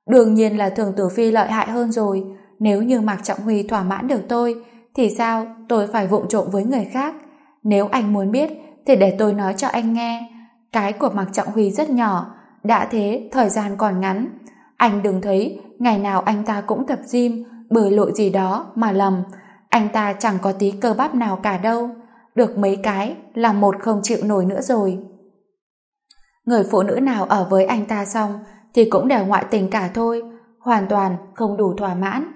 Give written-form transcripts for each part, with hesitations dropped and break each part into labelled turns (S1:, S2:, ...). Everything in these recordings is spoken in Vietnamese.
S1: Đương nhiên là Thường Tử Phi lợi hại hơn rồi. Nếu như Mạc Trọng Huy thỏa mãn được tôi, thì sao tôi phải vụng trộm với người khác? Nếu anh muốn biết, thì để tôi nói cho anh nghe. Cái của Mạc Trọng Huy rất nhỏ, đã thế thời gian còn ngắn. Anh đừng thấy ngày nào anh ta cũng tập gym, bơi lội gì đó mà lầm. Anh ta chẳng có tí cơ bắp nào cả đâu. Được mấy cái là một không chịu nổi nữa rồi. Người phụ nữ nào ở với anh ta xong thì cũng đều ngoại tình cả thôi, hoàn toàn không đủ thỏa mãn.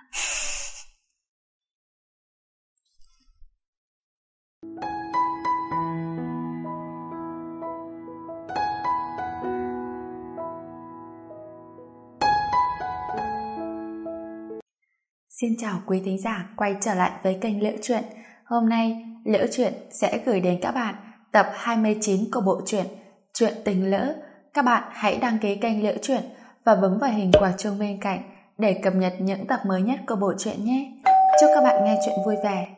S1: Xin chào quý thính giả quay trở lại với kênh Liễu Chuyện. Hôm nay Liễu Chuyện sẽ gửi đến các bạn tập 29 của bộ truyện Chuyện Tình Lỡ. Các bạn hãy đăng ký kênh Liễu Chuyện và bấm vào hình quả chuông bên cạnh để cập nhật những tập mới nhất của bộ truyện nhé. Chúc các bạn nghe chuyện vui vẻ.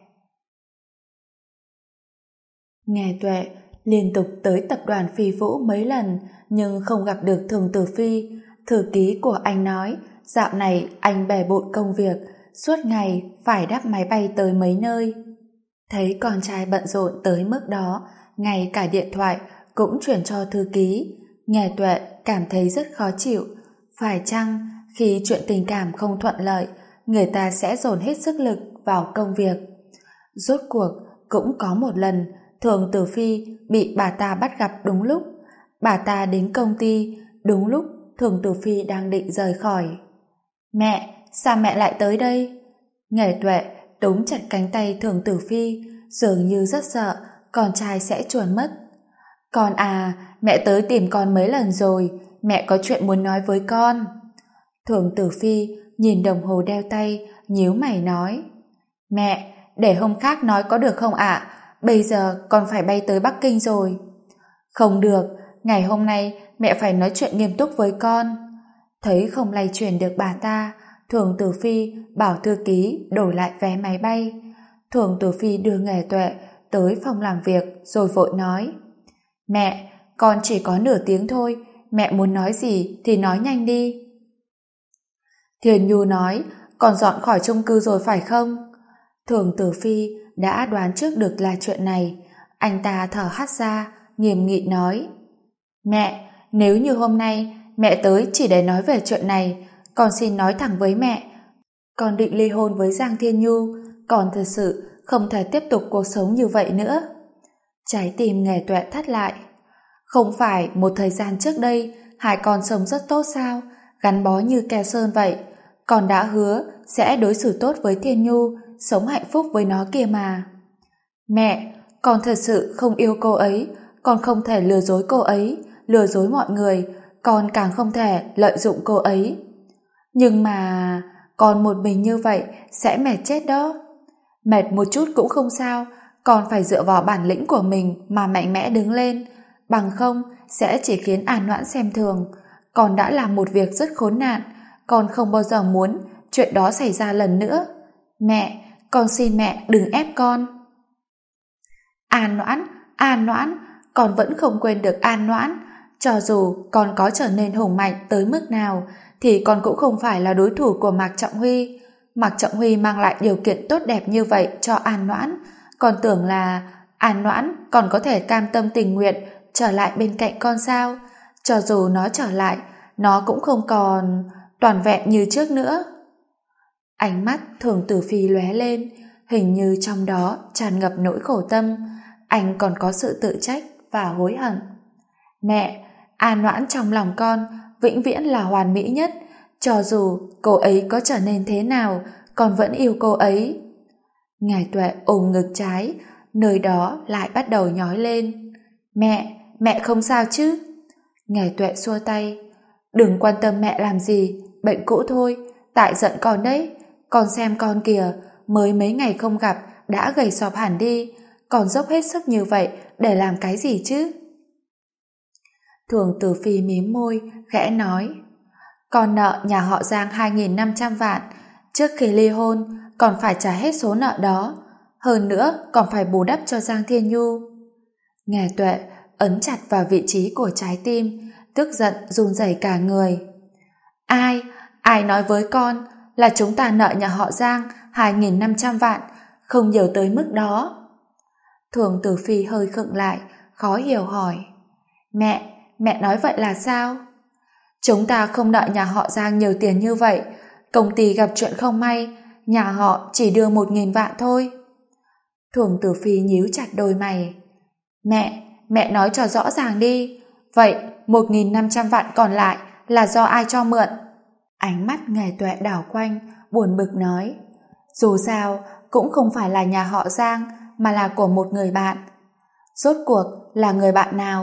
S1: Nghe Tuệ liên tục tới tập đoàn Phi Vũ mấy lần nhưng không gặp được Thường Tử Phi. Thư ký của anh nói dạo này anh bề bộn công việc, suốt ngày phải đáp máy bay tới mấy nơi. Thấy con trai bận rộn tới mức đó, ngay cả điện thoại cũng chuyển cho thư ký. Nghe Tuệ cảm thấy rất khó chịu. Phải chăng khi chuyện tình cảm không thuận lợi, người ta sẽ dồn hết sức lực vào công việc? Rốt cuộc cũng có một lần Thường Tử Phi bị bà ta bắt gặp đúng lúc. Bà ta đến công ty đúng lúc Thường Tử Phi đang định rời khỏi. Mẹ, sao mẹ lại tới đây? Nghe Tuệ túm chặt cánh tay Thường Tử Phi, dường như rất sợ con trai sẽ chuồn mất. Con à, mẹ tới tìm con mấy lần rồi, mẹ có chuyện muốn nói với con. Thường Tử Phi nhìn đồng hồ đeo tay, nhíu mày nói: Mẹ, để hôm khác nói có được không ạ? Bây giờ con phải bay tới Bắc Kinh rồi. Không được, ngày hôm nay mẹ phải nói chuyện nghiêm túc với con. Thấy không lay chuyển được bà ta, Thường Tử Phi bảo thư ký đổi lại vé máy bay. Thường Tử Phi đưa Nghề Tuệ tới phòng làm việc rồi vội nói: Mẹ, con chỉ có nửa tiếng thôi, mẹ muốn nói gì thì nói nhanh đi. Thiền Nhu nói: Con dọn khỏi chung cư rồi phải không? Thường Tử Phi đã đoán trước được là chuyện này. Anh ta thở hắt ra, nghiêm nghị nói: Mẹ, nếu như hôm nay mẹ tới chỉ để nói về chuyện này, con xin nói thẳng với mẹ, con định ly hôn với Giang Thiên Nhu, con thật sự không thể tiếp tục cuộc sống như vậy nữa. Trái tim Nghề Tuệ thắt lại. Không phải một thời gian trước đây hai con sống rất tốt sao, gắn bó như keo sơn vậy. Con đã hứa sẽ đối xử tốt với Thiên Nhu, sống hạnh phúc với nó kia mà. Mẹ, con thật sự không yêu cô ấy, con không thể lừa dối cô ấy, lừa dối mọi người, con càng không thể lợi dụng cô ấy. Nhưng mà con một mình như vậy sẽ mệt chết đó. Mệt một chút cũng không sao, con phải dựa vào bản lĩnh của mình mà mạnh mẽ đứng lên, bằng không sẽ chỉ khiến An Noãn xem thường. Con đã làm một việc rất khốn nạn, con không bao giờ muốn chuyện đó xảy ra lần nữa. Mẹ, con xin mẹ đừng ép con. An Noãn, con vẫn không quên được An Noãn. Cho dù con có trở nên hùng mạnh tới mức nào, thì con cũng không phải là đối thủ của Mạc Trọng Huy. Mạc Trọng Huy mang lại điều kiện tốt đẹp như vậy cho An Noãn. Con tưởng là An Noãn còn có thể cam tâm tình nguyện trở lại bên cạnh con sao? Cho dù nó trở lại, nó cũng không còn toàn vẹn như trước nữa. Ánh mắt Thường Tử Phi lóe lên, hình như trong đó tràn ngập nỗi khổ tâm. Anh còn có sự tự trách và hối hận. Mẹ, An Noãn trong lòng con vĩnh viễn là hoàn mỹ nhất. Cho dù cô ấy có trở nên thế nào, con vẫn yêu cô ấy. Ngài Tuệ ôm ngực trái, nơi đó lại bắt đầu nhói lên. Mẹ không sao chứ? Ngài Tuệ xua tay. Đừng quan tâm mẹ làm gì, bệnh cũ thôi, tại giận con đấy. Con xem con kìa, mới mấy ngày không gặp đã gầy sọp hẳn đi. Con dốc hết sức như vậy để làm cái gì chứ? Thường Tử Phi mím môi, khẽ nói: Con nợ nhà họ Giang 2.500 vạn. Trước khi ly hôn, còn phải trả hết số nợ đó. Hơn nữa, còn phải bù đắp cho Giang Thiên Nhu. Ngài Tuệ ấn chặt vào vị trí của trái tim, tức giận run rẩy cả người. Ai nói với con là chúng ta nợ nhà họ Giang 2.500 vạn, không nhiều tới mức đó. Thường Tử Phi hơi khựng lại, khó hiểu hỏi. Mẹ nói vậy là sao? Chúng ta không nợ nhà họ Giang nhiều tiền như vậy. Công ty gặp chuyện không may, nhà họ chỉ đưa 1.000 vạn thôi. Thường Tử Phi nhíu chặt đôi mày. Mẹ nói cho rõ ràng đi. Vậy 1.500 vạn còn lại là do ai cho mượn? Ánh mắt Ngài Tuệ đảo quanh, buồn bực nói. Dù sao, cũng không phải là nhà họ Giang, mà là của một người bạn. Rốt cuộc là người bạn nào?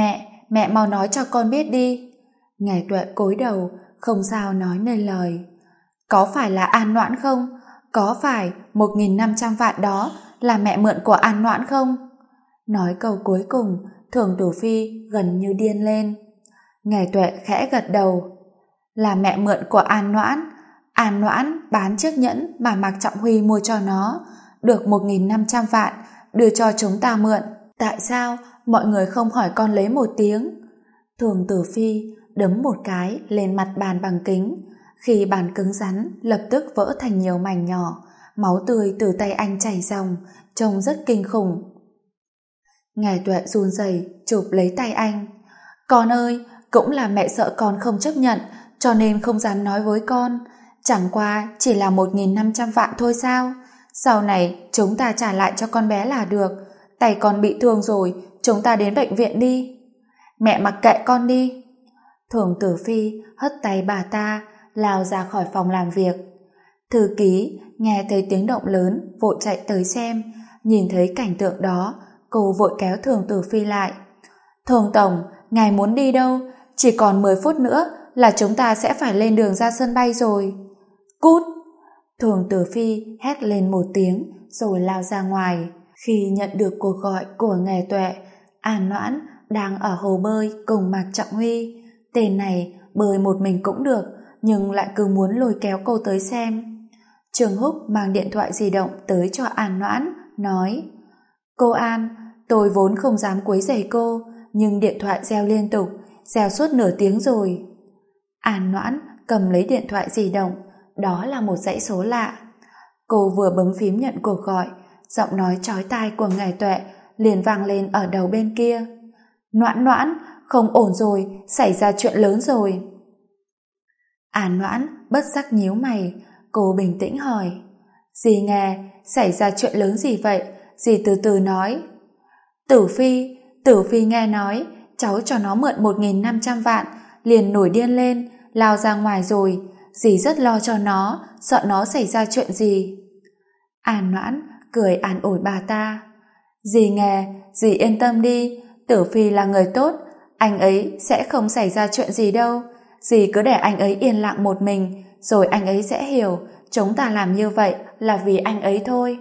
S1: Mẹ mau nói cho con biết đi. Ngài Tuệ cúi đầu, không sao nói nên lời. Có phải là An Noãn không? Có phải 1.500 vạn đó là mẹ mượn của An Noãn không? Nói câu cuối cùng, Thường Tử Phi gần như điên lên. Ngài Tuệ khẽ gật đầu. Là mẹ mượn của An Noãn. An Noãn bán chiếc nhẫn mà Mạc Trọng Huy mua cho nó, được 1.500 vạn, đưa cho chúng ta mượn. Tại sao mọi người không hỏi con lấy một tiếng? Thường Tử Phi đấm một cái lên mặt bàn bằng kính. Khi bàn cứng rắn lập tức vỡ thành nhiều mảnh nhỏ, máu tươi từ tay anh chảy ròng, trông rất kinh khủng. Ngài Tuệ run rẩy chụp lấy tay anh. Con ơi, cũng là mẹ sợ con không chấp nhận, cho nên không dám nói với con. Chẳng qua chỉ là 1.500 vạn thôi sao? Sau này chúng ta trả lại cho con bé là được. Tay con bị thương rồi, chúng ta đến bệnh viện đi. Mẹ mặc kệ con đi. Thường Tử Phi hất tay bà ta, lao ra khỏi phòng làm việc. Thư ký nghe thấy tiếng động lớn, vội chạy tới xem. Nhìn thấy cảnh tượng đó, cô vội kéo Thường Tử Phi lại. Thường Tổng, ngài muốn đi đâu? Chỉ còn 10 phút nữa là chúng ta sẽ phải lên đường ra sân bay rồi. Cút! Thường Tử Phi hét lên một tiếng rồi lao ra ngoài. Khi nhận được cuộc gọi của Ngài Tuệ, An Noãn đang ở hồ bơi cùng Mạc Trọng Huy. Tên này bơi một mình cũng được, nhưng lại cứ muốn lôi kéo cô tới xem. Trường Húc mang điện thoại di động tới cho An Noãn, nói: Cô An, tôi vốn không dám quấy rầy cô, nhưng điện thoại reo liên tục, reo suốt nửa tiếng rồi. An Noãn cầm lấy điện thoại di động, đó là một dãy số lạ. Cô vừa bấm phím nhận cuộc gọi, giọng nói chói tai của Ngài Tuệ liền vang lên ở đầu bên kia. Noãn, không ổn rồi, xảy ra chuyện lớn rồi. An Noãn bất giác nhíu mày, cô bình tĩnh hỏi: Dì nghe, xảy ra chuyện lớn gì vậy? Dì từ từ nói. Tử Phi nghe nói cháu cho nó mượn 1.500 vạn, liền nổi điên lên, lao ra ngoài rồi. Dì rất lo cho nó, sợ nó xảy ra chuyện gì. An Noãn cười an ủi bà ta. Dì nghe, dì yên tâm đi, Tử Phi là người tốt, anh ấy sẽ không xảy ra chuyện gì đâu. Dì cứ để anh ấy yên lặng một mình, rồi anh ấy sẽ hiểu chúng ta làm như vậy là vì anh ấy thôi.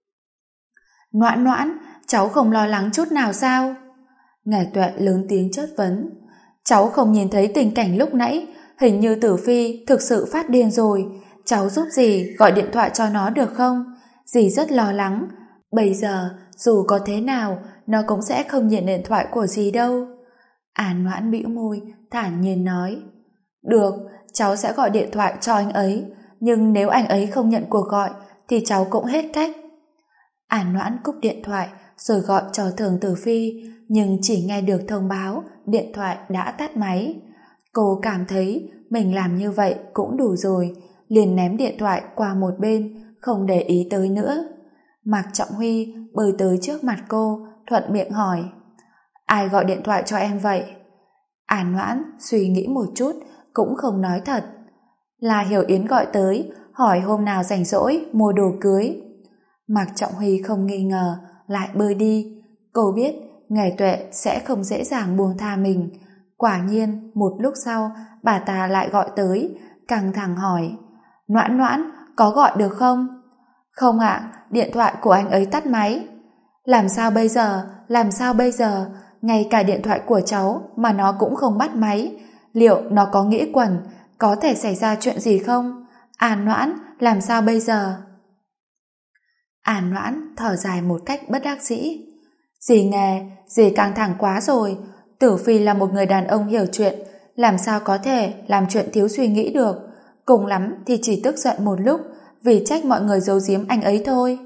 S1: Noãn, cháu không lo lắng chút nào sao? Ngài Tuệ lớn tiếng chất vấn. Cháu không nhìn thấy tình cảnh lúc nãy, hình như Tử Phi thực sự phát điên rồi. Cháu giúp dì gọi điện thoại cho nó được không? Dì rất lo lắng. Bây giờ dù có thế nào, nó cũng sẽ không nhận điện thoại của dì đâu. An Noãn bĩu môi, thản nhiên nói. Được, cháu sẽ gọi điện thoại cho anh ấy, nhưng nếu anh ấy không nhận cuộc gọi thì cháu cũng hết cách. An Noãn cúp điện thoại rồi gọi cho Thường Tử Phi, nhưng chỉ nghe được thông báo điện thoại đã tắt máy. Cô cảm thấy mình làm như vậy cũng đủ rồi, liền ném điện thoại qua một bên, không để ý tới nữa. Mạc Trọng Huy bơi tới trước mặt cô, thuận miệng hỏi: Ai gọi điện thoại cho em vậy? An Noãn suy nghĩ một chút, cũng không nói thật. Là Hiểu Yến gọi tới, hỏi hôm nào rảnh rỗi mua đồ cưới. Mạc Trọng Huy không nghi ngờ, lại bơi đi. Cô biết Ngài Tuệ sẽ không dễ dàng buông tha mình. Quả nhiên, một lúc sau, bà ta lại gọi tới, căng thẳng hỏi: Noãn, có gọi được không? Không ạ, điện thoại của anh ấy tắt máy. Làm sao bây giờ? Ngay cả điện thoại của cháu mà nó cũng không bắt máy. Liệu nó có nghĩ quẩn, có thể xảy ra chuyện gì không? An Noãn, làm sao bây giờ? An Noãn thở dài một cách bất đắc dĩ. Dì nghe, dì căng thẳng quá rồi. Tử Phi là một người đàn ông hiểu chuyện, làm sao có thể làm chuyện thiếu suy nghĩ được, cùng lắm thì chỉ tức giận một lúc vì trách mọi người giấu giếm anh ấy thôi.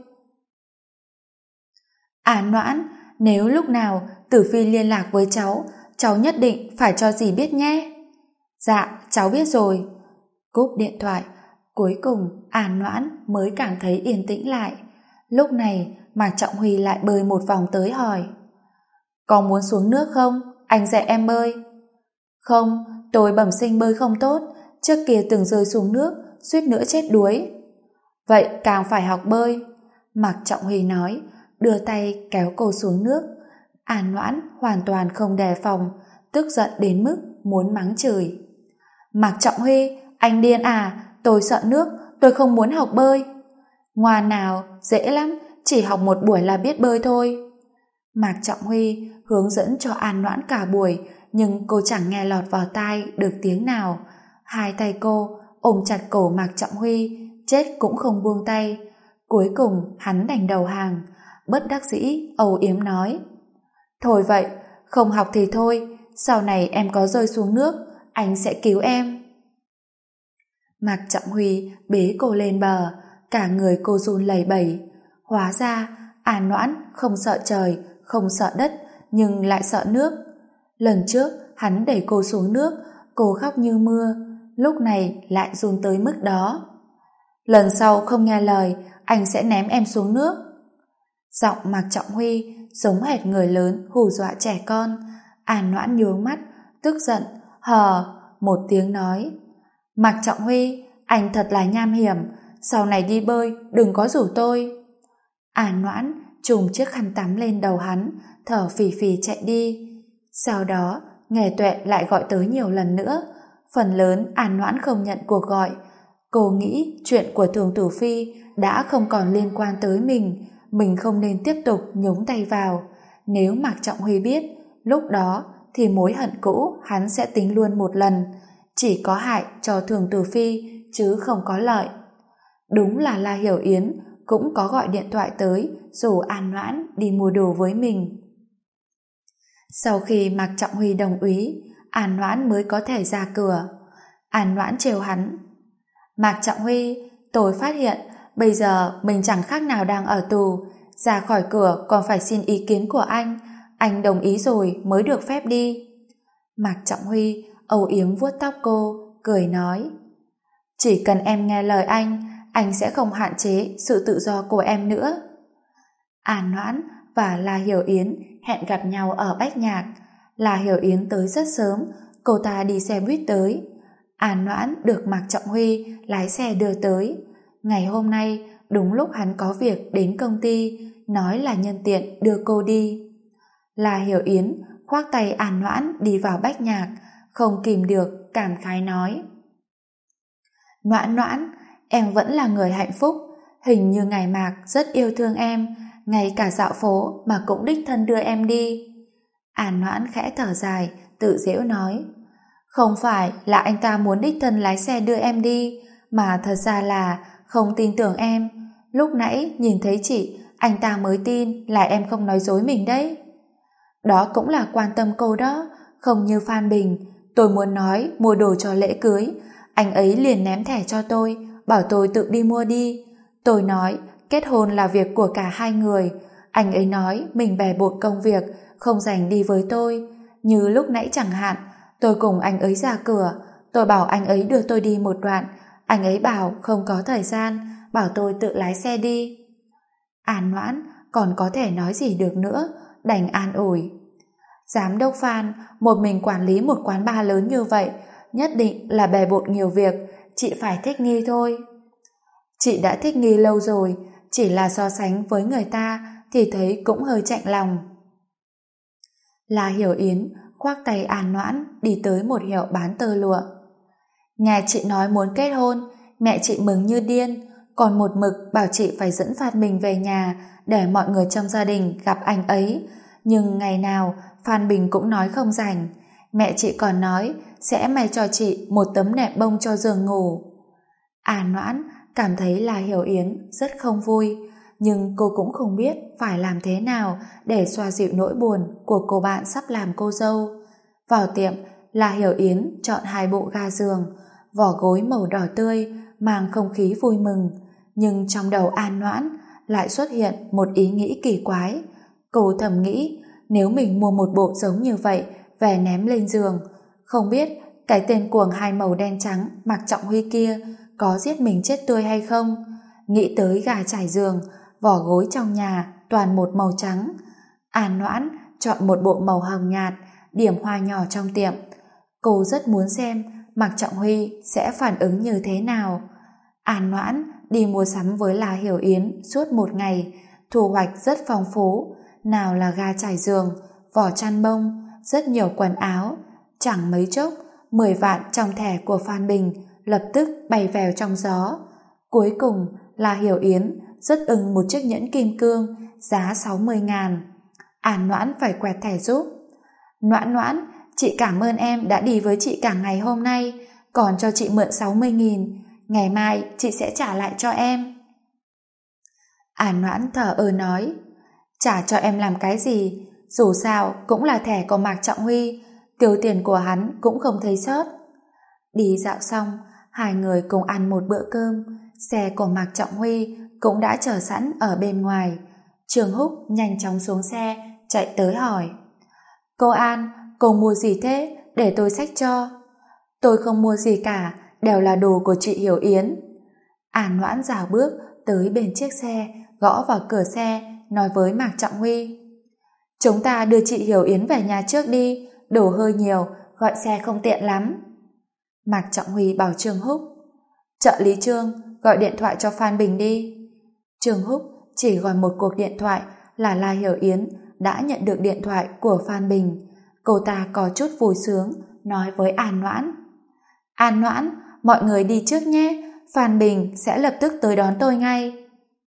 S1: À Noãn, nếu lúc nào Tử Phi liên lạc với cháu nhất định phải cho dì biết nhé. Dạ, cháu biết rồi. Cúp điện thoại, cuối cùng An Noãn mới cảm thấy yên tĩnh lại. Lúc này Mạc Trọng Huy lại bơi một vòng tới hỏi: có muốn xuống nước không? Anh dạy em bơi. Không, tôi bẩm sinh bơi không tốt, trước kia từng rơi xuống nước, suýt nữa chết đuối. Vậy càng phải học bơi. Mạc Trọng Huy nói, đưa tay kéo cô xuống nước. An Noãn hoàn toàn không đề phòng, tức giận đến mức muốn mắng chửi. Mạc Trọng Huy, anh điên à, tôi sợ nước, tôi không muốn học bơi. Ngoan nào, dễ lắm, chỉ học một buổi là biết bơi thôi. Mạc Trọng Huy hướng dẫn cho An Noãn cả buổi, nhưng cô chẳng nghe lọt vào tai được tiếng nào. Hai tay cô ôm chặt cổ Mạc Trọng Huy, chết cũng không buông tay. Cuối cùng hắn đành đầu hàng, bất đắc dĩ âu yếm nói: thôi vậy, không học thì thôi, sau này em có rơi xuống nước, anh sẽ cứu em. Mạc Trọng Huy bế cô lên bờ, cả người cô run lẩy bẩy. Hóa ra An Noãn không sợ trời, không sợ đất, nhưng lại sợ nước. Lần trước hắn đẩy cô xuống nước, cô khóc như mưa, lúc này lại run tới mức đó. Lần sau không nghe lời, anh sẽ ném em xuống nước. Giọng Mạc Trọng Huy giống hệt người lớn hù dọa trẻ con. An Noãn nhướng mắt, tức giận hờ một tiếng nói: Mạc Trọng Huy, anh thật là nham hiểm, sau này đi bơi đừng có rủ tôi. An Noãn trùm chiếc khăn tắm lên đầu hắn, thở phì phì chạy đi. Sau đó Nghề Tuệ lại gọi tới nhiều lần nữa. Phần lớn An Noãn không nhận cuộc gọi. Cô nghĩ chuyện của Thường Tử Phi đã không còn liên quan tới mình không nên tiếp tục nhúng tay vào. Nếu Mạc Trọng Huy biết, lúc đó thì mối hận cũ hắn sẽ tính luôn một lần, chỉ có hại cho Thường Tử Phi chứ không có lợi. Đúng là La Hiểu Yến cũng có gọi điện thoại tới rủ An Noãn đi mua đồ với mình. Sau khi Mạc Trọng Huy đồng ý, An Noãn mới có thể ra cửa. An Noãn trêu hắn: Mạc Trọng Huy, tôi phát hiện bây giờ mình chẳng khác nào đang ở tù, ra khỏi cửa còn phải xin ý kiến của anh đồng ý rồi mới được phép đi. Mạc Trọng Huy âu yếm vuốt tóc cô, cười nói: chỉ cần em nghe lời anh sẽ không hạn chế sự tự do của em nữa. An Noãn và La Hiểu Yến hẹn gặp nhau ở Bách Nhạc. La Hiểu Yến tới rất sớm, cô ta đi xe buýt tới. An Noãn được Mạc Trọng Huy lái xe đưa tới. Ngày hôm nay đúng lúc hắn có việc đến công ty, nói là nhân tiện đưa cô đi. La Hiểu Yến khoác tay An Noãn đi vào Bách Nhạc, không kìm được cảm khái nói: Noãn Noãn, em vẫn là người hạnh phúc, hình như ngài Mạc rất yêu thương em, ngay cả dạo phố mà cũng đích thân đưa em đi. An Noãn khẽ thở dài, tự giễu nói: không phải là anh ta muốn đích thân lái xe đưa em đi, mà thật ra là không tin tưởng em. Lúc nãy nhìn thấy chị, anh ta mới tin là em không nói dối mình đấy. Đó cũng là quan tâm cô đó, không như Phan Bình. Tôi muốn nói mua đồ cho lễ cưới, anh ấy liền ném thẻ cho tôi, bảo tôi tự đi mua đi. Tôi nói kết hôn là việc của cả hai người. Anh ấy nói mình bè bộn công việc, không rảnh đi với tôi. Như lúc nãy chẳng hạn, tôi cùng anh ấy ra cửa, tôi bảo anh ấy đưa tôi đi một đoạn, anh ấy bảo không có thời gian, bảo tôi tự lái xe đi. An Noãn còn có thể nói gì được nữa, đành an ủi: Giám đốc Phan một mình quản lý một quán bar lớn như vậy, nhất định là bề bộn nhiều việc, chị phải thích nghi thôi. Chị đã thích nghi lâu rồi, chỉ là so sánh với người ta thì thấy cũng hơi chạnh lòng. La Hiểu Yến khoác tay An Noãn đi tới một hiệu bán tơ lụa. Nghe chị nói muốn kết hôn, mẹ chị mừng như điên, còn một mực bảo chị phải dẫn Phan Bình về nhà để mọi người trong gia đình gặp anh ấy. Nhưng ngày nào Phan Bình cũng nói không rảnh. Mẹ chị còn nói sẽ may cho chị một tấm nệm bông cho giường ngủ. An Noãn cảm thấy là Hiểu Yến rất không vui, nhưng cô cũng không biết phải làm thế nào để xoa dịu nỗi buồn của cô bạn sắp làm cô dâu. Vào tiệm, là Hiểu Yến chọn 2 bộ ga giường, vỏ gối màu đỏ tươi, mang không khí vui mừng. Nhưng trong đầu An Noãn lại xuất hiện một ý nghĩ kỳ quái. Cô thầm nghĩ, nếu mình mua một bộ giống như vậy về ném lên giường, không biết cái tên cuồng 2 màu đen trắng Mạc Trọng Huy kia có giết mình chết tươi hay không. Nghĩ tới gà trải giường, vỏ gối trong nhà toàn một màu trắng, An Noãn chọn một bộ màu hồng nhạt, điểm hoa nhỏ trong tiệm. Cô rất muốn xem Mạc Trọng Huy sẽ phản ứng như thế nào. An Noãn đi mua sắm với La Hiểu Yến suốt một ngày, thu hoạch rất phong phú, nào là ga trải giường, vỏ chăn bông, rất nhiều quần áo. Chẳng mấy chốc, 10 vạn trong thẻ của Phan Bình lập tức bay vèo trong gió. Cuối cùng, La Hiểu Yến rất ưng một chiếc nhẫn kim cương giá 60.000. An Noãn phải quẹt thẻ giúp. Noãn Noãn, chị cảm ơn em đã đi với chị cả ngày hôm nay, còn cho chị mượn 60.000, ngày mai chị sẽ trả lại cho em. An Noãn thở ơ nói, trả cho em làm cái gì, dù sao cũng là thẻ của Mạc Trọng Huy, tiêu tiền của hắn cũng không thấy sót. Đi dạo xong, hai người cùng ăn một bữa cơm, xe của Mạc Trọng Huy cũng đã chờ sẵn ở bên ngoài. Trường Húc nhanh chóng xuống xe, chạy tới hỏi, cô An, cô mua gì thế, để tôi xách cho. Tôi không mua gì cả, đều là đồ của chị Hiểu Yến. An Noãn rảo bước tới bên chiếc xe, gõ vào cửa xe, nói với Mạc Trọng Huy, chúng ta đưa chị Hiểu Yến về nhà trước đi, đồ hơi nhiều, gọi xe không tiện lắm. Mạc Trọng Huy bảo Trương Húc, trợ lý Trương, gọi điện thoại cho Phan Bình đi. Trương Húc chỉ gọi một cuộc điện thoại là La Hiểu Yến đã nhận được điện thoại của Phan Bình. Cô ta có chút vui sướng, nói với An Noãn, An Noãn, mọi người đi trước nhé, Phan Bình sẽ lập tức tới đón tôi ngay.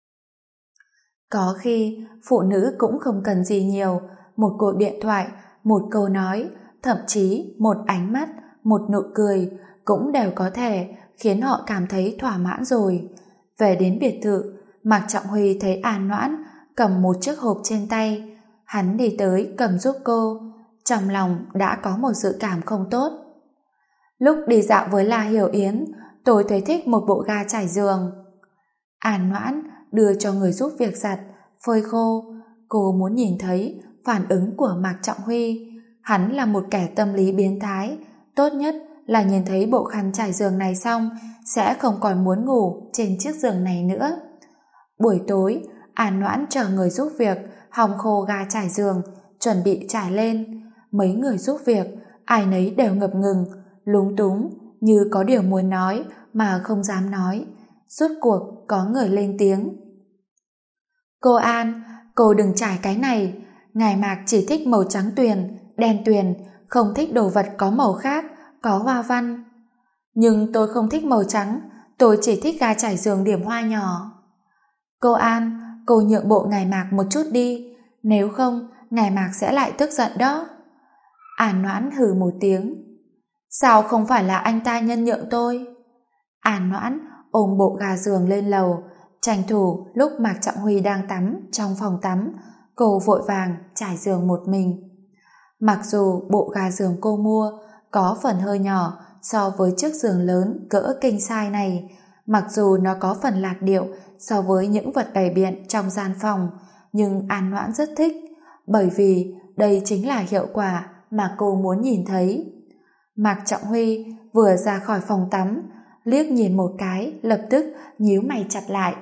S1: Có khi, phụ nữ cũng không cần gì nhiều, một cuộc điện thoại, một câu nói, thậm chí một ánh mắt, một nụ cười cũng đều có thể khiến họ cảm thấy thỏa mãn rồi. Về đến biệt thự, Mạc Trọng Huy thấy An Noãn cầm một chiếc hộp trên tay. Hắn đi tới cầm giúp cô, trong lòng đã có một dự cảm không tốt. Lúc đi dạo với La Hiểu Yến, tôi thấy thích một bộ ga trải giường. An Noãn đưa cho người giúp việc giặt, phơi khô. Cô muốn nhìn thấy phản ứng của Mạc Trọng Huy. Hắn là một kẻ tâm lý biến thái, tốt nhất là nhìn thấy bộ khăn trải giường này xong sẽ không còn muốn ngủ trên chiếc giường này nữa. Buổi tối, An Noãn chờ người giúp việc hong khô ga trải giường, chuẩn bị trải lên. Mấy người giúp việc, ai nấy đều ngập ngừng, lúng túng, như có điều muốn nói mà không dám nói. Rốt cuộc có người lên tiếng, cô An, cô đừng trải cái này, ngài Mạc chỉ thích màu trắng tuyền, đen tuyền, không thích đồ vật có màu khác, có hoa văn. Nhưng tôi không thích màu trắng, tôi chỉ thích ga trải giường điểm hoa nhỏ. Cô An, cô nhượng bộ ngài Mạc một chút đi, nếu không ngài Mạc sẽ lại tức giận đó. An Noãn hừ một tiếng, sao không phải là anh ta nhân nhượng tôi? An Noãn ôm bộ ga giường lên lầu, tranh thủ lúc Mạc Trọng Huy đang tắm trong phòng tắm, cô vội vàng trải giường một mình. Mặc dù bộ ga giường cô mua có phần hơi nhỏ so với chiếc giường lớn cỡ king size này, mặc dù nó có phần lạc điệu so với những vật bày biện trong gian phòng, nhưng An Noãn rất thích, bởi vì đây chính là hiệu quả mà cô muốn nhìn thấy. Mạc Trọng Huy vừa ra khỏi phòng tắm, liếc nhìn một cái, lập tức nhíu mày chặt lại.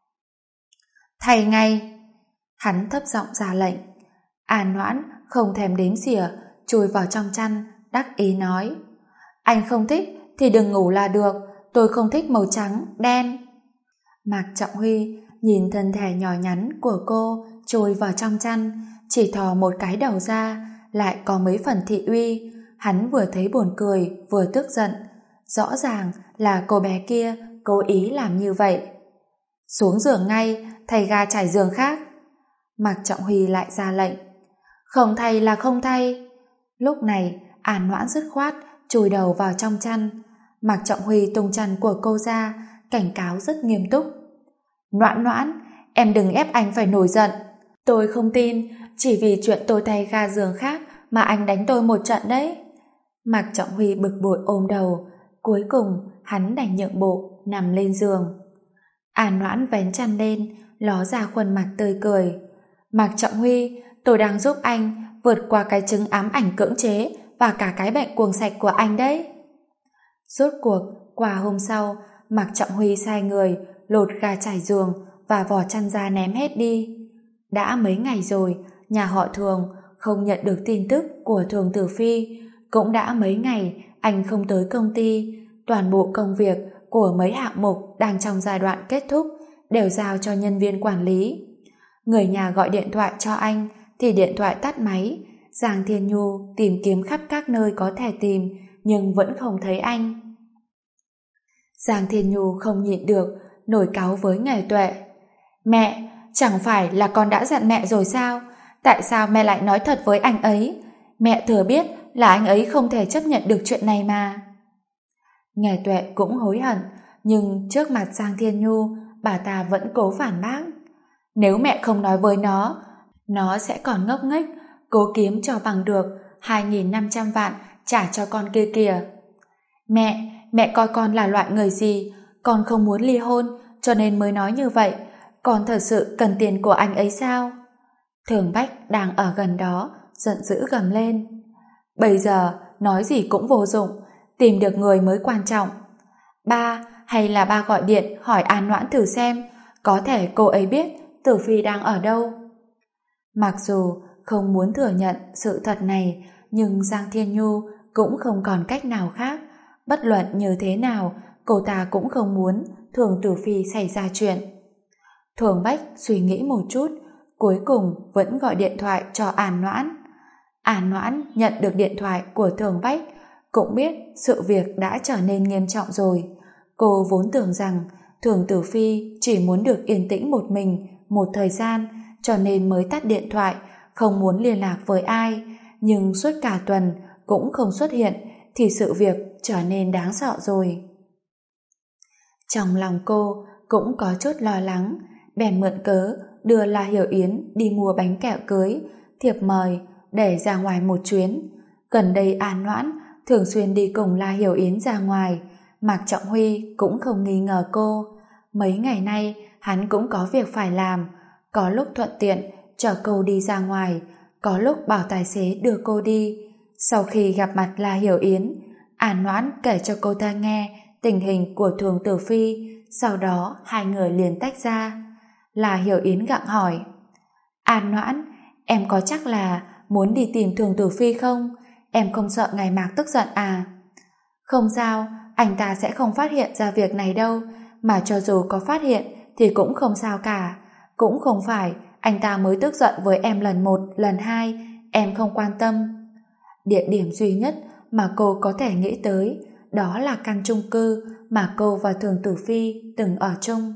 S1: Thay ngay! Hắn thấp giọng ra lệnh. An Noãn không thèm đếm xỉa, chui vào trong chăn, đắc ý nói, anh không thích thì đừng ngủ là được, tôi không thích màu trắng, đen. Mạc Trọng Huy nhìn thân thể nhỏ nhắn của cô trôi vào trong chăn, chỉ thò một cái đầu ra, lại có mấy phần thị uy. Hắn vừa thấy buồn cười vừa tức giận, rõ ràng là cô bé kia cố ý làm như vậy. Xuống giường ngay, thay ga trải giường khác. Mạc Trọng Huy lại ra lệnh. Không thay là không thay. Lúc này An Noãn dứt khoát chùi đầu vào trong chăn. Mạc Trọng Huy tung chăn của cô ra, cảnh cáo rất nghiêm túc. Noãn Noãn, em đừng ép anh phải nổi giận. Tôi không tin chỉ vì chuyện tôi thay ga giường khác mà anh đánh tôi một trận đấy. Mạc Trọng Huy bực bội ôm đầu, cuối cùng hắn đành nhượng bộ nằm lên giường. An Noãn vén chăn lên, ló ra khuôn mặt tươi cười. Mạc Trọng Huy, tôi đang giúp anh vượt qua cái chứng ám ảnh cưỡng chế và cả cái bệnh cuồng sạch của anh đấy. Rốt cuộc, qua hôm sau, Mạc Trọng Huy sai người lột ga trải giường và vỏ chăn ra ném hết đi. Đã mấy ngày rồi, nhà họ Thường không nhận được tin tức của Thường Tử Phi. Cũng đã mấy ngày anh không tới công ty. Toàn bộ công việc của mấy hạng mục đang trong giai đoạn kết thúc đều giao cho nhân viên quản lý. Người nhà gọi điện thoại cho anh thì điện thoại tắt máy. Giang Thiên Nhu tìm kiếm khắp các nơi có thể tìm nhưng vẫn không thấy anh. Giang Thiên Nhu không nhịn được, nổi cáu với Nghề Tuệ. Mẹ, chẳng phải là con đã dặn mẹ rồi sao? Tại sao mẹ lại nói thật với anh ấy? Mẹ thừa biết là anh ấy không thể chấp nhận được chuyện này mà. Nghề Tuệ cũng hối hận, nhưng trước mặt Giang Thiên Nhu, bà ta vẫn cố phản bác. Nếu mẹ không nói với nó sẽ còn ngốc nghếch, cố kiếm cho bằng được 2.500 vạn trả cho con kia kìa. Mẹ coi con là loại người gì? Con không muốn ly hôn, cho nên mới nói như vậy. Con thật sự cần tiền của anh ấy sao? Thường Bách đang ở gần đó, giận dữ gầm lên. Bây giờ, nói gì cũng vô dụng, tìm được người mới quan trọng. Ba, hay là ba gọi điện hỏi An Noãn thử xem, có thể cô ấy biết Tử Phi đang ở đâu. Mặc dù không muốn thừa nhận sự thật này, nhưng Giang Thiên Nhu cũng không còn cách nào khác. Bất luận như thế nào, cô ta cũng không muốn Thường Tử Phi xảy ra chuyện. Thường Bách suy nghĩ một chút, cuối cùng vẫn gọi điện thoại cho An Noãn. An Noãn nhận được điện thoại của Thường Bách, cũng biết sự việc đã trở nên nghiêm trọng rồi. Cô vốn tưởng rằng Thường Tử Phi chỉ muốn được yên tĩnh một mình một thời gian, cho nên mới tắt điện thoại, không muốn liên lạc với ai. Nhưng suốt cả tuần cũng không xuất hiện, thì sự việc trở nên đáng sợ rồi. Trong lòng cô cũng có chút lo lắng, bèn mượn cớ đưa La Hiểu Yến đi mua bánh kẹo cưới, thiệp mời để ra ngoài một chuyến. Gần đây An Noãn thường xuyên đi cùng La Hiểu Yến ra ngoài, Mạc Trọng Huy cũng không nghi ngờ cô. Mấy ngày nay hắn cũng có việc phải làm, có lúc thuận tiện chở cô đi ra ngoài, có lúc bảo tài xế đưa cô đi. Sau khi gặp mặt La Hiểu Yến, An Noãn kể cho cô ta nghe tình hình của Thường Tử Phi, sau đó hai người liền tách ra. La Hiểu Yến gặng hỏi, An Noãn, em có chắc là muốn đi tìm Thường Tử Phi không? Em không sợ ngài Mạc tức giận à? Không sao, anh ta sẽ không phát hiện ra việc này đâu, mà cho dù có phát hiện thì cũng không sao cả. Cũng không phải anh ta mới tức giận với em lần một, lần hai, em không quan tâm. Địa điểm duy nhất mà cô có thể nghĩ tới đó là căn chung cư mà cô và Thường Tử Phi từng ở chung.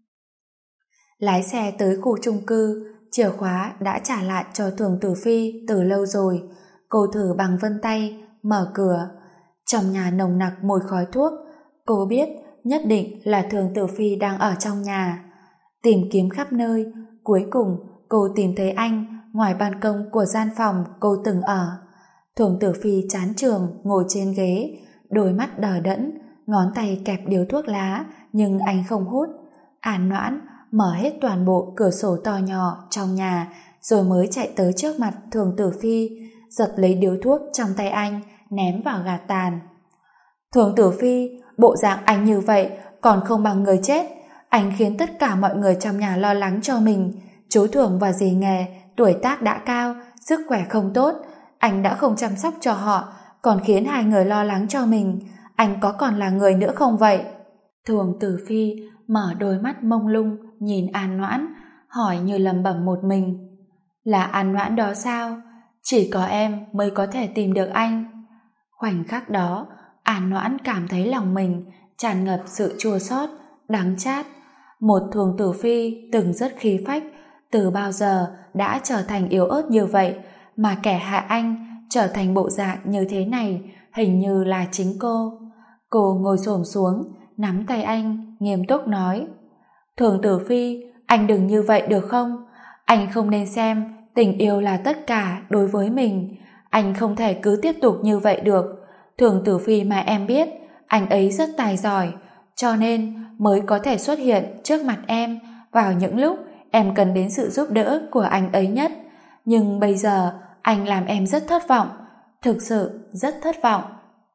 S1: Lái xe tới khu chung cư, chìa khóa đã trả lại cho Thường Tử Phi từ lâu rồi. Cô thử bằng vân tay mở cửa. Trong nhà nồng nặc mùi khói thuốc, cô biết nhất định là Thường Tử Phi đang ở trong nhà. Tìm kiếm khắp nơi, cuối cùng cô tìm thấy anh ngoài ban công của gian phòng cô từng ở. Thường Tử Phi chán trường ngồi trên ghế, đôi mắt đờ đẫn, ngón tay kẹp điếu thuốc lá, nhưng anh không hút. An Noãn mở hết toàn bộ cửa sổ to nhỏ trong nhà, rồi mới chạy tới trước mặt Thường Tử Phi, giật lấy điếu thuốc trong tay anh, ném vào gạt tàn. Thường Tử Phi, bộ dạng anh như vậy còn không bằng người chết. Anh khiến tất cả mọi người trong nhà lo lắng cho mình. Chú Thường và dì Nghề tuổi tác đã cao, sức khỏe không tốt. Anh đã không chăm sóc cho họ, còn khiến hai người lo lắng cho mình. Anh có còn là người nữa không vậy? Thường Tử Phi mở đôi mắt mông lung nhìn An Noãn, hỏi như lẩm bẩm một mình. Là An Noãn đó sao? Chỉ có em mới có thể tìm được anh. Khoảnh khắc đó, An Noãn cảm thấy lòng mình tràn ngập sự chua xót, đắng chát. Một Thường Tử Phi từng rất khí phách, từ bao giờ đã trở thành yếu ớt như vậy, mà kẻ hại anh trở thành bộ dạng như thế này, hình như là chính cô. Cô ngồi xổm xuống, nắm tay anh, nghiêm túc nói: Thường Tử Phi, anh đừng như vậy được không? Anh không nên xem tình yêu là tất cả đối với mình. Anh không thể cứ tiếp tục như vậy được. Thường Tử Phi mà em biết, anh ấy rất tài giỏi, cho nên mới có thể xuất hiện trước mặt em vào những lúc em cần đến sự giúp đỡ của anh ấy nhất. Nhưng bây giờ anh làm em rất thất vọng, thực sự rất thất vọng.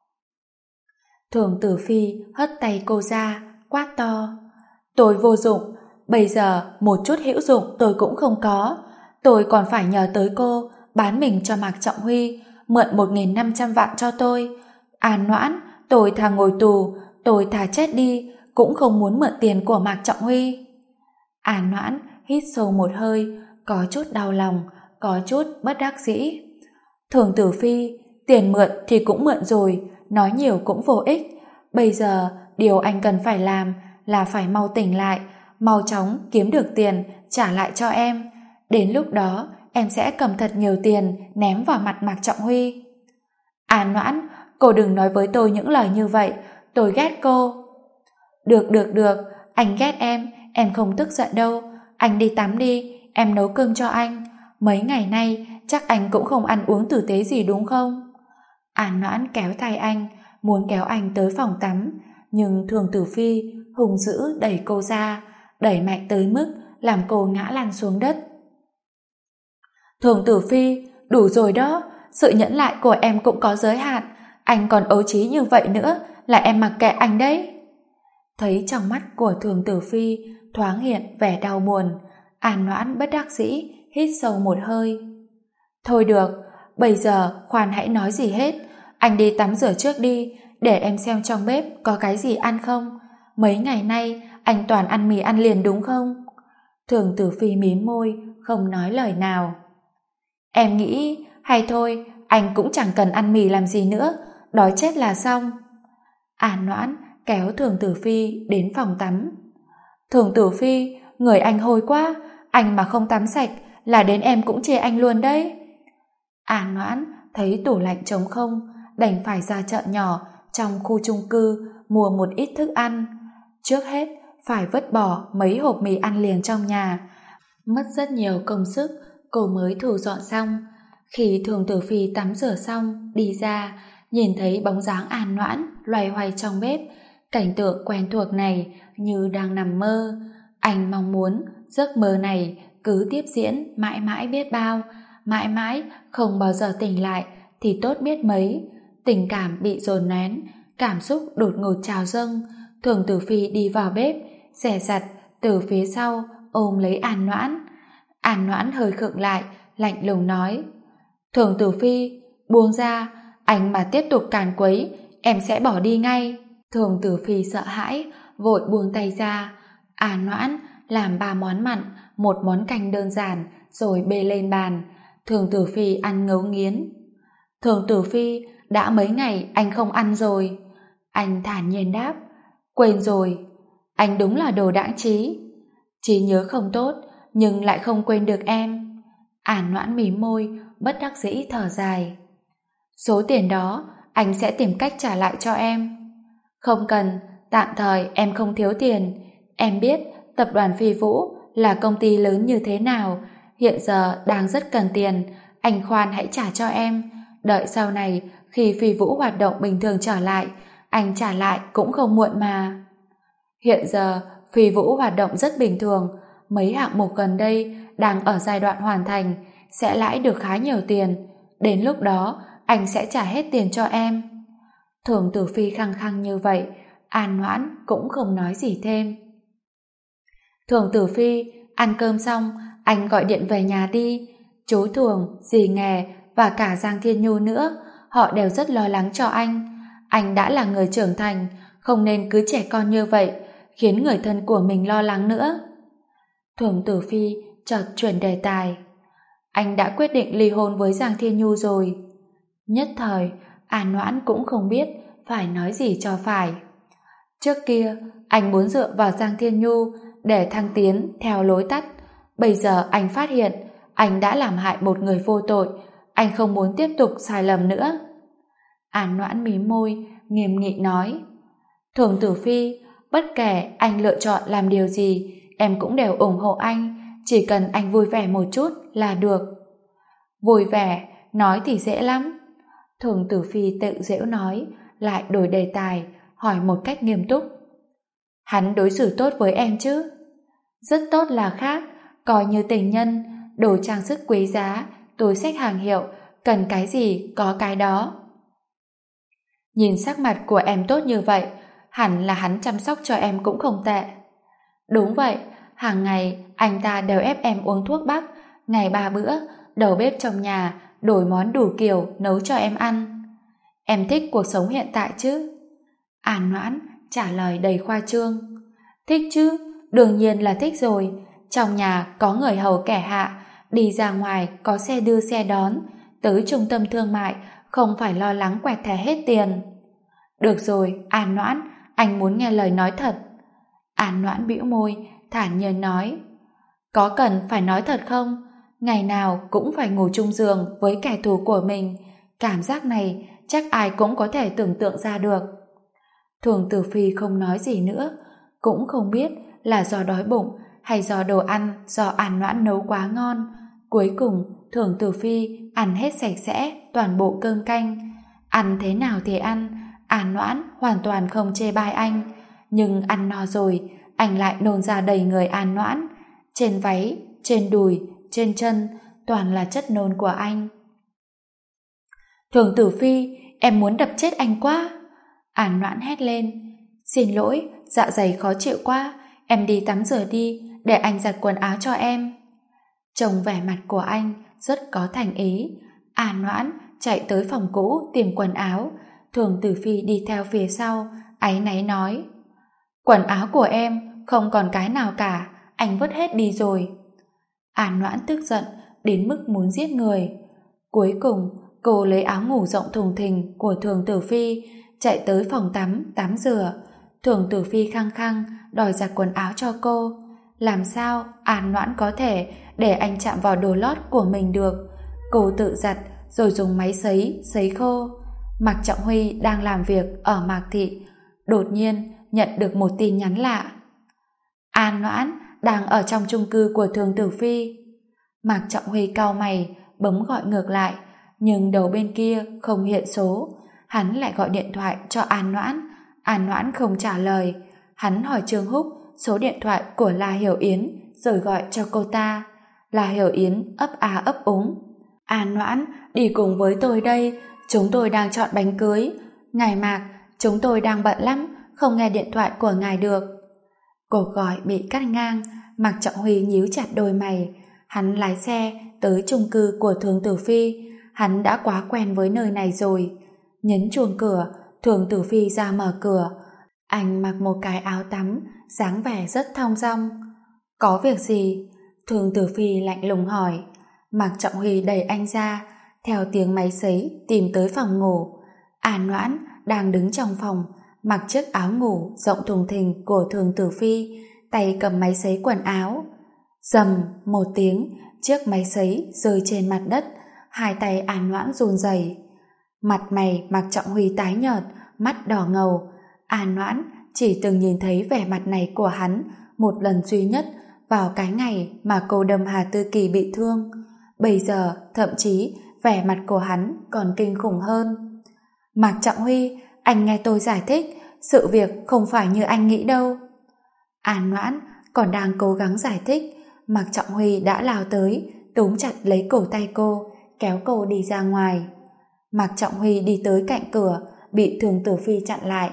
S1: Thường Tử Phi hất tay cô ra, quát to: Tôi vô dụng, bây giờ một chút hữu dụng tôi cũng không có. Tôi còn phải nhờ tới cô bán mình cho Mạc Trọng Huy, mượn 1.500 vạn cho tôi. An Noãn, tôi thà ngồi tù, tôi thà chết đi, cũng không muốn mượn tiền của Mạc Trọng Huy. An Noãn hít sâu một hơi, có chút đau lòng, có chút bất đắc dĩ. Thường Tử Phi, tiền mượn thì cũng mượn rồi, nói nhiều cũng vô ích. Bây giờ, điều anh cần phải làm là phải mau tỉnh lại, mau chóng kiếm được tiền trả lại cho em. Đến lúc đó, em sẽ cầm thật nhiều tiền ném vào mặt Mạc Trọng Huy. An Noãn, cô đừng nói với tôi những lời như vậy, tôi ghét cô. Được, anh ghét em không tức giận đâu. Anh đi tắm đi, em nấu cơm cho anh. Mấy ngày nay chắc anh cũng không ăn uống tử tế gì đúng không? An Noãn kéo tay anh, muốn kéo anh tới phòng tắm, nhưng Thường Tử Phi hung dữ đẩy cô ra, đẩy mạnh tới mức làm cô ngã lăn xuống đất. Thường Tử Phi, đủ rồi đó, sự nhẫn nại của em cũng có giới hạn, anh còn ấu trí như vậy nữa là em mặc kệ anh đấy. Thấy trong mắt của Thường Tử Phi thoáng hiện vẻ đau buồn, An Noãn bất đắc dĩ hít sâu một hơi. Thôi được, bây giờ khoan hãy nói gì hết, anh đi tắm rửa trước đi, để em xem trong bếp có cái gì ăn không. Mấy ngày nay anh toàn ăn mì ăn liền đúng không? Thường Tử Phi mím môi, không nói lời nào. Em nghĩ, hay thôi, anh cũng chẳng cần ăn mì làm gì nữa, đói chết là xong. An Noãn kéo Thường Tử Phi đến phòng tắm. Thường Tử Phi, người anh hôi quá, anh mà không tắm sạch là đến em cũng chê anh luôn đấy. An Noãn thấy tủ lạnh trống không, đành phải ra chợ nhỏ trong khu chung cư mua một ít thức ăn. Trước hết phải vứt bỏ mấy hộp mì ăn liền trong nhà. Mất rất nhiều công sức cô mới thu dọn xong. Khi Thường Tử Phi tắm rửa xong đi ra, nhìn thấy bóng dáng An Noãn loay hoay trong bếp, cảnh tượng quen thuộc này như đang nằm mơ. Anh mong muốn giấc mơ này cứ tiếp diễn mãi mãi biết bao, mãi mãi không bao giờ tỉnh lại thì tốt biết mấy. Tình cảm bị dồn nén, cảm xúc đột ngột trào dâng. Thường Tử Phi đi vào bếp, dè dặt từ phía sau ôm lấy An Noãn. An Noãn hơi khựng lại, lạnh lùng nói: Thường Tử Phi, buông ra, anh mà tiếp tục càn quấy em sẽ bỏ đi ngay. Thường Tử Phi sợ hãi, vội buông tay ra. An Noãn làm 3 món mặn, 1 món canh đơn giản rồi bê lên bàn. Thường Tử Phi ăn ngấu nghiến. Thường Tử Phi, đã mấy ngày anh không ăn rồi. Anh thản nhiên đáp: Quên rồi. Anh đúng là đồ đãng trí. Trí nhớ không tốt, nhưng lại không quên được em. An Noãn mím môi, bất đắc dĩ thở dài. Số tiền đó anh sẽ tìm cách trả lại cho em. Không cần, tạm thời em không thiếu tiền. Em biết tập đoàn Phi Vũ là công ty lớn như thế nào, hiện giờ đang rất cần tiền. Anh khoan hãy trả cho em, đợi sau này khi Phi Vũ hoạt động bình thường trở lại, anh trả lại cũng không muộn mà. Hiện giờ Phi Vũ hoạt động rất bình thường, mấy hạng mục gần đây đang ở giai đoạn hoàn thành, sẽ lãi được khá nhiều tiền. Đến lúc đó anh sẽ trả hết tiền cho em. Thường Tử Phi khăng khăng như vậy, An Noãn cũng không nói gì thêm. Thường Tử Phi, ăn cơm xong anh gọi điện về nhà đi. Chú Thường, dì Nghè và cả Giang Thiên Nhu nữa, họ đều rất lo lắng cho anh. Anh đã là người trưởng thành, không nên cứ trẻ con như vậy, khiến người thân của mình lo lắng nữa. Thường Tử Phi chợt chuyển đề tài. Anh đã quyết định ly hôn với Giang Thiên Nhu rồi. Nhất thời, An Noãn cũng không biết phải nói gì cho phải. Trước kia, anh muốn dựa vào Giang Thiên Nhu để thăng tiến theo lối tắt. Bây giờ anh phát hiện anh đã làm hại một người vô tội. Anh không muốn tiếp tục sai lầm nữa. An Noãn mím môi, nghiêm nghị nói: Thường Tử Phi, bất kể anh lựa chọn làm điều gì, em cũng đều ủng hộ anh. Chỉ cần anh vui vẻ một chút là được. Vui vẻ, nói thì dễ lắm. Thường Tử Phi tự giễu nói, lại đổi đề tài, hỏi một cách nghiêm túc. Hắn đối xử tốt với em chứ? Rất tốt là khác, coi như tình nhân, đồ trang sức quý giá, túi xách hàng hiệu, cần cái gì có cái đó. Nhìn sắc mặt của em tốt như vậy, hẳn là hắn chăm sóc cho em cũng không tệ. Đúng vậy, hàng ngày anh ta đều ép em uống thuốc bắc, ngày 3 bữa, đầu bếp trong nhà đổi món đủ kiểu nấu cho em ăn. Em thích cuộc sống hiện tại chứ? An Noãn trả lời đầy khoa trương. Thích chứ, đương nhiên là thích rồi. Trong nhà có người hầu kẻ hạ, đi ra ngoài có xe đưa xe đón, tới trung tâm thương mại không phải lo lắng quẹt thẻ hết tiền. Được rồi, An Noãn, anh muốn nghe lời nói thật. An Noãn bĩu môi, thản nhiên nói. Có cần phải nói thật không? Ngày nào cũng phải ngủ chung giường với kẻ thù của mình. Cảm giác này chắc ai cũng có thể tưởng tượng ra được. Thường Tử Phi không nói gì nữa, cũng không biết là do đói bụng hay do đồ ăn do An Noãn nấu quá ngon. Cuối cùng, Thường Tử Phi ăn hết sạch sẽ toàn bộ cơm canh. Ăn thế nào thì ăn, An Noãn hoàn toàn không chê bai anh. Nhưng ăn no rồi, anh lại nôn ra đầy người An Noãn. Trên váy, trên đùi, trên chân, toàn là chất nôn của anh. Thường Tử Phi, em muốn đập chết anh quá. An Noãn hét lên. Xin lỗi, dạ dày khó chịu quá, em đi tắm rửa đi, để anh giặt quần áo cho em. Trông vẻ mặt của anh rất có thành ý. An Noãn chạy tới phòng cũ tìm quần áo. Thường Tử Phi đi theo phía sau, áy náy nói. Quần áo của em không còn cái nào cả, anh vứt hết đi rồi. An Noãn tức giận đến mức muốn giết người. Cuối cùng, cô lấy áo ngủ rộng thùng thình của Thường Tử Phi, chạy tới phòng tắm, tắm rửa. Thường Tử Phi khăng khăng đòi giặt quần áo cho cô. Làm sao An Noãn có thể để anh chạm vào đồ lót của mình được? Cô tự giặt rồi dùng máy sấy khô. Mạc Trọng Huy đang làm việc ở Mạc Thị, đột nhiên nhận được một tin nhắn lạ. An Noãn đang ở trong chung cư của Thường Tử Phi. Mạc Trọng Huy cau mày, bấm gọi ngược lại, nhưng đầu bên kia không hiện số. Hắn lại gọi điện thoại cho An Noãn. An Noãn không trả lời. Hắn hỏi Trương Húc số điện thoại của La Hiểu Yến, rồi gọi cho cô ta. La Hiểu Yến ấp a ấp úng. An Noãn, đi cùng với tôi đây, chúng tôi đang chọn bánh cưới. Ngài Mạc, chúng tôi đang bận lắm, không nghe điện thoại của ngài được. Cuộc gọi bị cắt ngang. Mạc Trọng Huy nhíu chặt đôi mày. Hắn lái xe tới chung cư của Thường Tử Phi. Hắn đã quá quen với nơi này rồi. Nhấn chuông cửa, Thường Tử Phi ra mở cửa. Anh mặc một cái áo tắm, dáng vẻ rất thong dong. Có việc gì? Thường Tử Phi lạnh lùng hỏi. Mạc Trọng Huy đẩy anh ra, theo tiếng máy sấy tìm tới phòng ngủ. An Noãn đang đứng trong phòng, mặc chiếc áo ngủ rộng thùng thình của Thường Tử Phi, tay cầm máy sấy quần áo. Rầm một tiếng, chiếc máy sấy rơi trên mặt đất, hai tay An Noãn run rẩy. Mặt mày Mạc Trọng Huy tái nhợt, mắt đỏ ngầu. An Noãn chỉ từng nhìn thấy vẻ mặt này của hắn một lần duy nhất vào cái ngày mà cô đâm Hà Tư Kỳ bị thương. Bây giờ thậm chí vẻ mặt của hắn còn kinh khủng hơn. Mạc Trọng Huy, anh nghe tôi giải thích, sự việc không phải như anh nghĩ đâu. An Noãn còn đang cố gắng giải thích, Mạc Trọng Huy đã lao tới, túm chặt lấy cổ tay cô, kéo cô đi ra ngoài. Mạc Trọng Huy đi tới cạnh cửa, bị Thường Tử Phi chặn lại.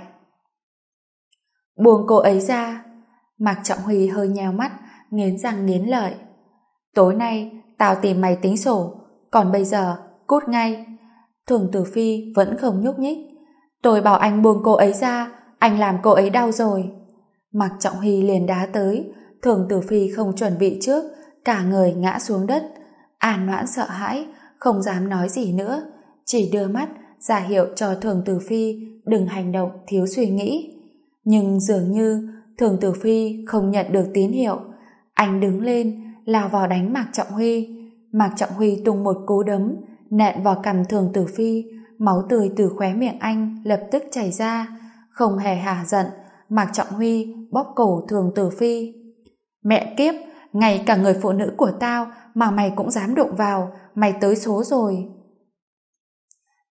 S1: Buông cô ấy ra. Mạc Trọng Huy hơi nheo mắt, nghiến răng nghiến lợi. Tối nay tao tìm mày tính sổ, còn bây giờ cút ngay. Thường Tử Phi vẫn không nhúc nhích. Tôi bảo anh buông cô ấy ra, anh làm cô ấy đau rồi. Mạc Trọng Huy liền đá tới. Thường Tử Phi không chuẩn bị trước, cả người ngã xuống đất. An Noãn sợ hãi, không dám nói gì nữa, chỉ đưa mắt ra hiệu cho Thường Tử Phi đừng hành động thiếu suy nghĩ. Nhưng dường như Thường Tử Phi không nhận được tín hiệu. Anh đứng lên, lao vào đánh Mạc Trọng Huy. Mạc Trọng Huy tung một cú đấm, nện vào cằm Thường Tử Phi. Máu tươi từ khóe miệng anh lập tức chảy ra. Không hề hả giận, Mạc Trọng Huy bóp cổ Thường Tử Phi. Mẹ kiếp, ngay cả người phụ nữ của tao mà mày cũng dám đụng vào, mày tới số rồi.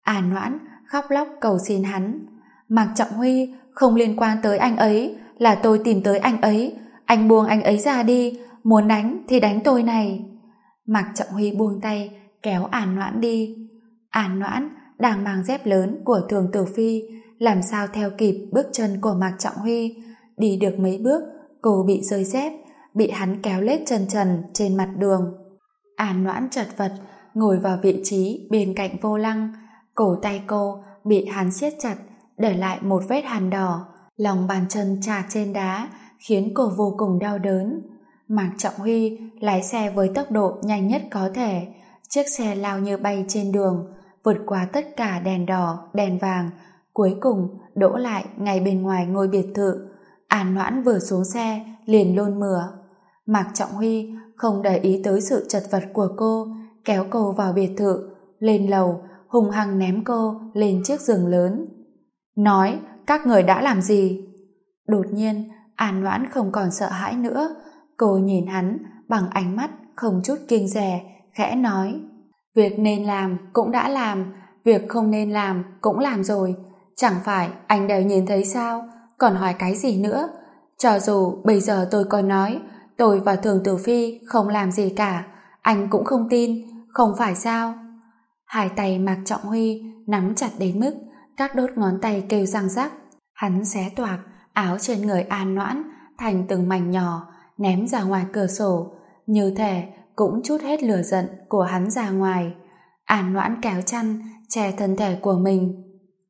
S1: An Noãn khóc lóc cầu xin hắn. Mạc Trọng Huy, không liên quan tới anh ấy, là tôi tìm tới anh ấy, anh buông anh ấy ra đi, muốn đánh thì đánh tôi này. Mạc Trọng Huy buông tay, kéo An Noãn đi. An Noãn đang mang dép lớn của Thường Tử Phi, làm sao theo kịp bước chân của Mạc Trọng Huy. Đi được mấy bước, cô bị rơi dép, bị hắn kéo lết chân trần trên mặt đường. An Noãn chật vật ngồi vào vị trí bên cạnh vô lăng, cổ tay cô bị hắn siết chặt, để lại một vết hằn đỏ, lòng bàn chân chà trên đá, khiến cô vô cùng đau đớn. Mạc Trọng Huy lái xe với tốc độ nhanh nhất có thể, chiếc xe lao như bay trên đường, vượt qua tất cả đèn đỏ, đèn vàng, cuối cùng đỗ lại ngay bên ngoài ngôi biệt thự. An Noãn vừa xuống xe liền nôn mửa. Mạc Trọng Huy không để ý tới sự chật vật của cô, kéo cô vào biệt thự, lên lầu, hung hăng ném cô lên chiếc giường lớn. Nói, các người đã làm gì? Đột nhiên, An Noãn không còn sợ hãi nữa. Cô nhìn hắn bằng ánh mắt không chút kiêng dè, khẽ nói: việc nên làm cũng đã làm, việc không nên làm cũng làm rồi. Chẳng phải anh đều nhìn thấy sao? Còn hỏi cái gì nữa? Cho dù bây giờ tôi có nói tôi và Thường Tử Phi không làm gì cả, anh cũng không tin, không phải sao? Hai tay Mạc Trọng Huy nắm chặt đến mức các đốt ngón tay kêu răng rắc. Hắn xé toạc áo trên người An Noãn thành từng mảnh nhỏ, ném ra ngoài cửa sổ, như thể cũng trút hết lửa giận của hắn ra ngoài. An Noãn kéo chăn che thân thể của mình.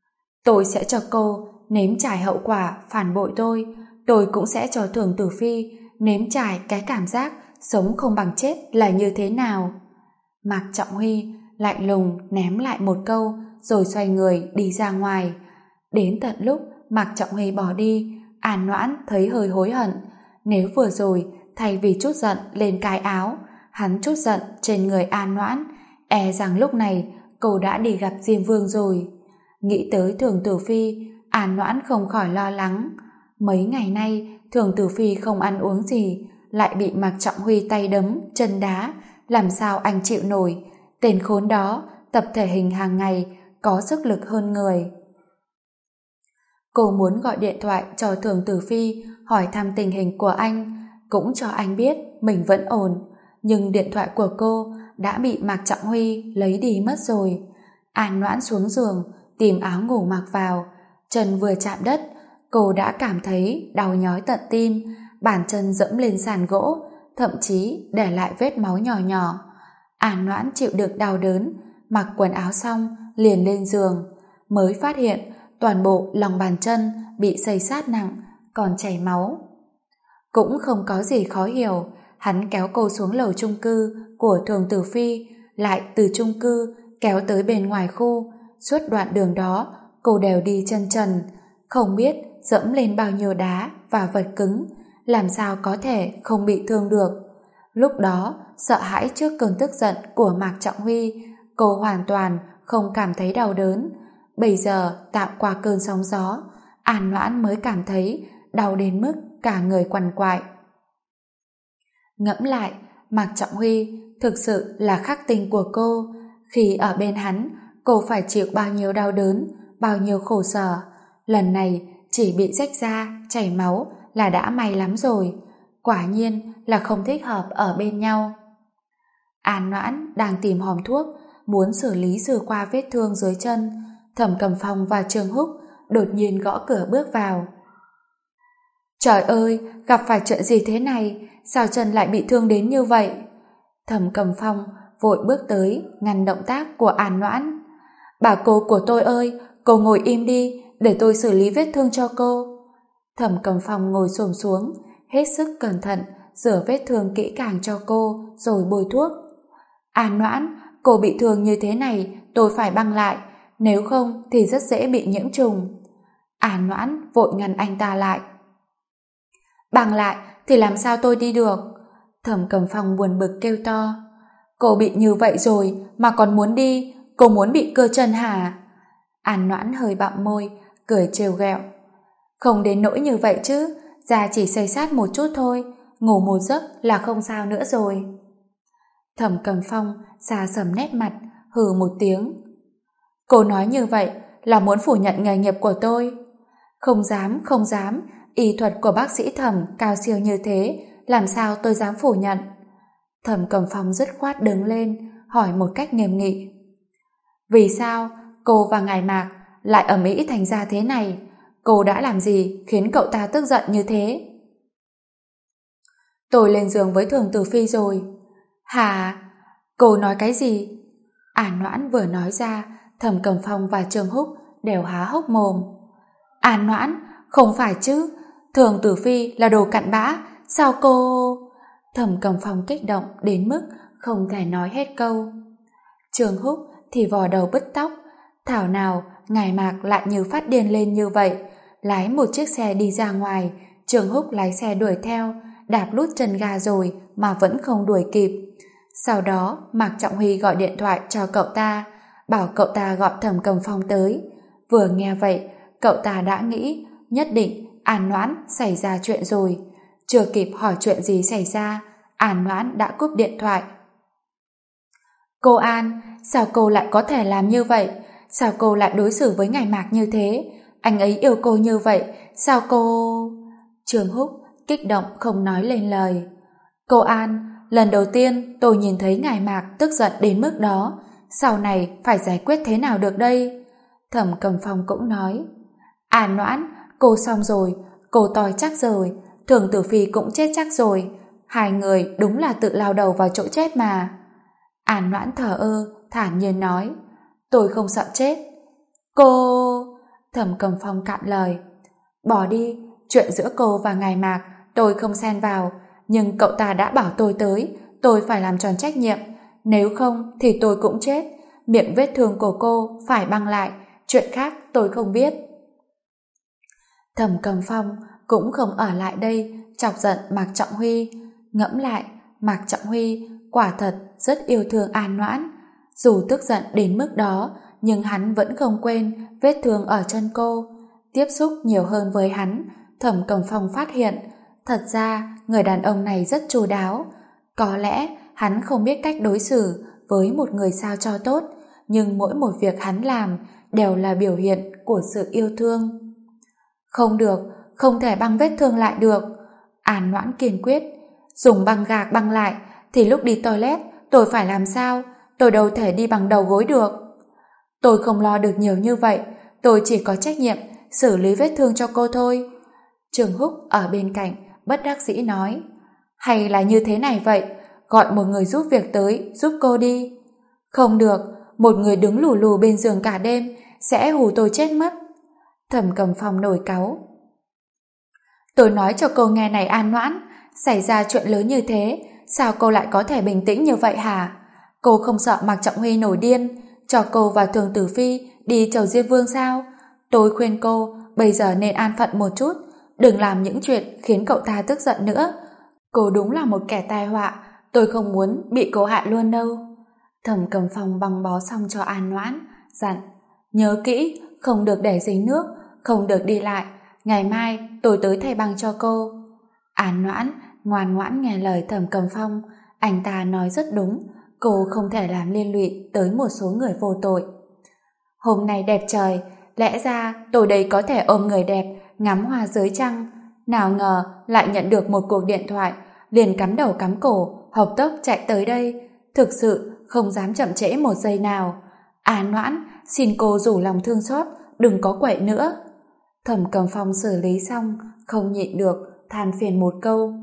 S1: Tôi sẽ cho cô nếm trải hậu quả phản bội tôi cũng sẽ cho Thường Tử Phi nếm trải cái cảm giác sống không bằng chết là như thế nào. Mạc Trọng Huy lạnh lùng ném lại một câu, rồi xoay người đi ra ngoài. Đến tận lúc Mạc Trọng Huy bỏ đi, An Noãn thấy hơi hối hận. Nếu vừa rồi thay vì trút giận lên cái áo, hắn trút giận trên người An Noãn, e rằng lúc này cô đã đi gặp Diêm Vương rồi. Nghĩ tới Thường Tử Phi, An Noãn không khỏi lo lắng. Mấy ngày nay Thường Tử Phi không ăn uống gì, lại bị Mạc Trọng Huy tay đấm chân đá, làm sao anh chịu nổi. Tên khốn đó tập thể hình hàng ngày, có sức lực hơn người. Cô muốn gọi điện thoại cho Thường Tử Phi hỏi thăm tình hình của anh, cũng cho anh biết mình vẫn ổn, nhưng điện thoại của cô đã bị Mạc Trọng Huy lấy đi mất rồi. An Noãn xuống giường tìm áo ngủ mặc vào, chân vừa chạm đất cô đã cảm thấy đau nhói tận tim, bàn chân dẫm lên sàn gỗ, thậm chí để lại vết máu nhỏ nhỏ. An Noãn chịu đựng đau đớn, mặc quần áo xong liền lên giường, mới phát hiện toàn bộ lòng bàn chân bị xây xát nặng, còn chảy máu. Cũng không có gì khó hiểu, hắn kéo cô xuống lầu chung cư của Thường Tử Phi, lại từ chung cư kéo tới bên ngoài khu. Suốt đoạn đường đó cô đều đi chân trần, không biết dẫm lên bao nhiêu đá và vật cứng, làm sao có thể không bị thương được. Lúc đó sợ hãi trước cơn tức giận của Mạc Trọng Huy, cô hoàn toàn không cảm thấy đau đớn. Bây giờ tạm qua cơn sóng gió, An Noãn mới cảm thấy đau đến mức cả người quằn quại. Ngẫm lại, Mạc Trọng Huy thực sự là khắc tinh của cô. Khi ở bên hắn, cô phải chịu bao nhiêu đau đớn, bao nhiêu khổ sở. Lần này chỉ bị rách da, chảy máu là đã may lắm rồi. Quả nhiên là không thích hợp ở bên nhau. An Noãn đang tìm hòm thuốc, muốn xử lý sơ qua vết thương dưới chân. Thẩm Cầm Phong và Trương Húc đột nhiên gõ cửa bước vào. Trời ơi, gặp phải chuyện gì thế này? Sao chân lại bị thương đến như vậy? Thẩm Cầm Phong vội bước tới ngăn động tác của An Noãn. Bà cô của tôi ơi, cô ngồi im đi, để tôi xử lý vết thương cho cô. Thẩm Cầm Phong ngồi xổm xuống, hết sức cẩn thận rửa vết thương kỹ càng cho cô, rồi bôi thuốc. An Noãn, cô bị thương như thế này, tôi phải băng lại, nếu không thì rất dễ bị nhiễm trùng. An Noãn vội ngăn anh ta lại. Băng lại thì làm sao tôi đi được? Thẩm Cầm Phong buồn bực kêu to. Cô bị như vậy rồi mà còn muốn đi, cô muốn bị cơ chân hả? An Noãn hơi bặm môi, cười trêu ghẹo. Không đến nỗi như vậy chứ, da chỉ xây xát một chút thôi, ngủ một giấc là không sao nữa rồi. Thẩm Cầm Phong xa sầm nét mặt, hừ một tiếng. Cô nói như vậy là muốn phủ nhận nghề nghiệp của tôi. Không dám, không dám, y thuật của bác sĩ Thẩm cao siêu như thế, làm sao tôi dám phủ nhận. Thẩm Cầm Phong dứt khoát đứng lên, hỏi một cách nghiêm nghị. Vì sao cô và ngài Mạc lại ầm ĩ thành ra thế này? Cô đã làm gì khiến cậu ta tức giận như thế? Tôi lên giường với Thường Tử Phi rồi. Hả? Cô nói cái gì? An Noãn vừa nói ra, Thẩm Cầm Phong và Trương Húc đều há hốc mồm. An Noãn, không phải chứ? Thường Tử Phi là đồ cặn bã, sao cô... Thẩm Cầm Phong kích động đến mức không thể nói hết câu. Trương Húc thì vò đầu bứt tóc. Thảo nào ngài Mạc lại như phát điên lên như vậy, lái một chiếc xe đi ra ngoài. Trương Húc lái xe đuổi theo, đạp lút chân ga rồi mà vẫn không đuổi kịp. Sau đó Mạc Trọng Huy gọi điện thoại cho cậu ta, bảo cậu ta gọi Thẩm Cầm Phong tới. Vừa nghe vậy, cậu ta đã nghĩ nhất định An Noãn xảy ra chuyện rồi. Chưa kịp hỏi chuyện gì xảy ra, An Noãn đã cúp điện thoại. Cô An, sao cô lại có thể làm như vậy? Sao cô lại đối xử với ngài Mạc như thế? Anh ấy yêu cô như vậy, sao cô... Trương Húc kích động không nói lên lời. Cô An, lần đầu tiên tôi nhìn thấy ngài Mạc tức giận đến mức đó, sau này phải giải quyết thế nào được đây? Thẩm Cầm Phong cũng nói. An Noãn, cô xong rồi, cô toi chắc rồi, Thường Tử Phi cũng chết chắc rồi, hai người đúng là tự lao đầu vào chỗ chết mà. An Noãn thờ ơ, thản nhiên nói, tôi không sợ chết. Cô... Thẩm Cầm Phong cạn lời. Bỏ đi, chuyện giữa cô và ngài Mạc tôi không xen vào, nhưng cậu ta đã bảo tôi tới, tôi phải làm tròn trách nhiệm, nếu không thì tôi cũng chết. Miệng vết thương của cô phải băng lại, chuyện khác tôi không biết. Thẩm Cầm Phong cũng không ở lại đây chọc giận Mạc Trọng Huy. Ngẫm lại, Mạc Trọng Huy quả thật rất yêu thương An Noãn. Dù tức giận đến mức đó, nhưng hắn vẫn không quên vết thương ở chân cô. Tiếp xúc nhiều hơn với hắn, Thẩm Cầm Phong phát hiện, thật ra người đàn ông này rất chu đáo. Có lẽ hắn không biết cách đối xử với một người sao cho tốt, nhưng mỗi một việc hắn làm đều là biểu hiện của sự yêu thương. Không được, không thể băng vết thương lại được. An Noãn kiên quyết. Dùng băng gạc băng lại, thì lúc đi toilet tôi phải làm sao? Tôi đâu thể đi bằng đầu gối được. Tôi không lo được nhiều như vậy, tôi chỉ có trách nhiệm xử lý vết thương cho cô thôi. Trương Húc ở bên cạnh bất đắc dĩ nói. Hay là như thế này vậy, gọi một người giúp việc tới giúp cô đi. Không được, một người đứng lù lù bên giường cả đêm sẽ hù tôi chết mất. Thẩm Cầm Phong nổi cáu. Tôi nói cho cô nghe này An Noãn, xảy ra chuyện lớn như thế, sao cô lại có thể bình tĩnh như vậy hả? Cô không sợ Mạc Trọng Huy nổi điên, cho cô và Thường Tử Phi đi chầu Diêm Vương sao? Tôi khuyên cô bây giờ nên an phận một chút, đừng làm những chuyện khiến cậu ta tức giận nữa. Cô đúng là một kẻ tai họa, tôi không muốn bị cô hại luôn đâu. Thẩm Cầm Phong băng bó xong cho An Noãn, dặn, nhớ kỹ, không được để dính nước, không được đi lại, ngày mai tôi tới thay băng cho cô. An Noãn ngoan ngoãn nghe lời Thẩm Cầm Phong, anh ta nói rất đúng, cô không thể làm liên lụy tới một số người vô tội. Hôm nay đẹp trời, lẽ ra tôi đây có thể ôm người đẹp, ngắm hoa dưới trăng, nào ngờ lại nhận được một cuộc điện thoại, liền cắm đầu cắm cổ, hộc tốc chạy tới đây, thực sự không dám chậm trễ một giây nào. An Noãn, xin cô rủ lòng thương xót, đừng có quậy nữa. Thẩm Cầm Phong xử lý xong, không nhịn được, than phiền một câu.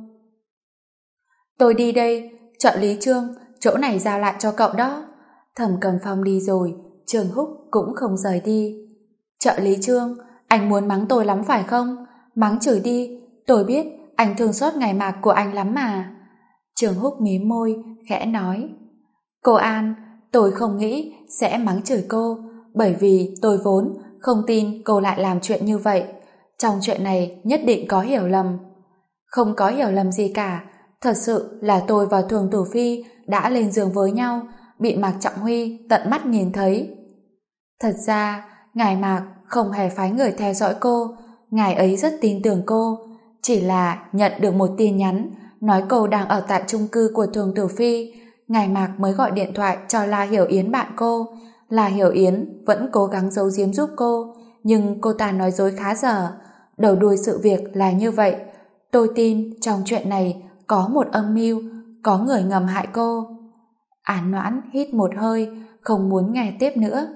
S1: Tôi đi đây, trợ lý Trương, chỗ này giao lại cho cậu đó. Thẩm Cầm Phong đi rồi, Trương Húc cũng không rời đi. Trợ lý Trương, anh muốn mắng tôi lắm phải không? Mắng chửi đi, tôi biết anh thương xót ngày Mạc của anh lắm mà. Trương Húc mím môi, khẽ nói. Cô An, tôi không nghĩ sẽ mắng chửi cô, bởi vì tôi vốn không tin cô lại làm chuyện như vậy. Trong chuyện này nhất định có hiểu lầm. Không có hiểu lầm gì cả, thật sự là tôi và Thường Tử Phi đã lên giường với nhau, bị Mạc Trọng Huy tận mắt nhìn thấy. Thật ra, ngài Mạc không hề phái người theo dõi cô, ngài ấy rất tin tưởng cô, chỉ là nhận được một tin nhắn nói cô đang ở tại chung cư của Thường Tử Phi, ngài Mạc mới gọi điện thoại cho La Hiểu Yến bạn cô, là Hiểu Yến vẫn cố gắng giấu giếm giúp cô, nhưng cô ta nói dối khá dở. Đầu đuôi sự việc là như vậy. Tôi tin trong chuyện này có một âm mưu, có người ngầm hại cô. An Noãn hít một hơi, không muốn nghe tiếp nữa.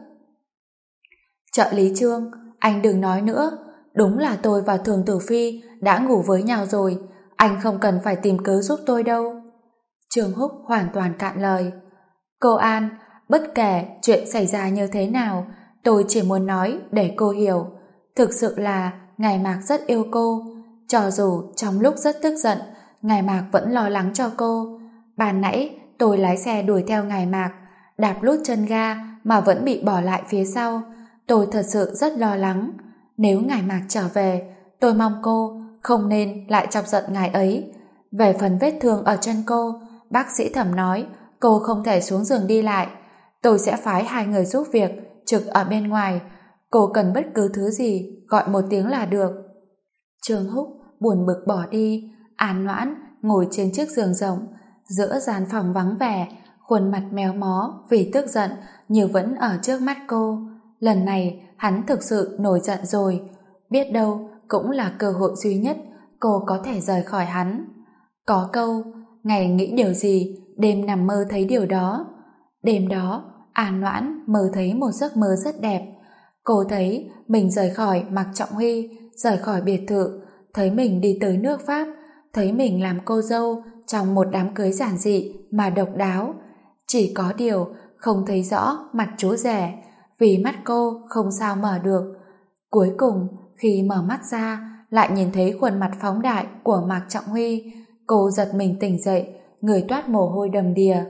S1: Trợ lý Trương, anh đừng nói nữa. Đúng là tôi và Thường Tử Phi đã ngủ với nhau rồi. Anh không cần phải tìm cớ giúp tôi đâu. Trương Húc hoàn toàn cạn lời. Cô An, bất kể chuyện xảy ra như thế nào, tôi chỉ muốn nói để cô hiểu. Thực sự là Ngài Mạc rất yêu cô. Cho dù trong lúc rất tức giận, Ngài Mạc vẫn lo lắng cho cô. Ban nãy tôi lái xe đuổi theo Ngài Mạc, đạp lút chân ga mà vẫn bị bỏ lại phía sau. Tôi thật sự rất lo lắng. Nếu Ngài Mạc trở về, tôi mong cô không nên lại chọc giận ngài ấy. Về phần vết thương ở chân cô, bác sĩ Thẩm nói cô không thể xuống giường đi lại. Tôi sẽ phái 2 người giúp việc trực ở bên ngoài. Cô cần bất cứ thứ gì gọi một tiếng là được. Trương Húc buồn bực bỏ đi. An Noãn ngồi trên chiếc giường rộng giữa gian phòng vắng vẻ, khuôn mặt méo mó vì tức giận như vẫn ở trước mắt cô. Lần này hắn thực sự nổi giận rồi. Biết đâu cũng là cơ hội duy nhất cô có thể rời khỏi hắn. Có câu, ngày nghĩ điều gì, đêm nằm mơ thấy điều đó. Đêm đó, An Noãn mơ thấy một giấc mơ rất đẹp. Cô thấy mình rời khỏi Mạc Trọng Huy, rời khỏi biệt thự, thấy mình đi tới nước Pháp, thấy mình làm cô dâu trong một đám cưới giản dị mà độc đáo. Chỉ có điều không thấy rõ mặt chú rể, vì mắt cô không sao mở được. Cuối cùng, khi mở mắt ra, lại nhìn thấy khuôn mặt phóng đại của Mạc Trọng Huy. Cô giật mình tỉnh dậy, người toát mồ hôi đầm đìa.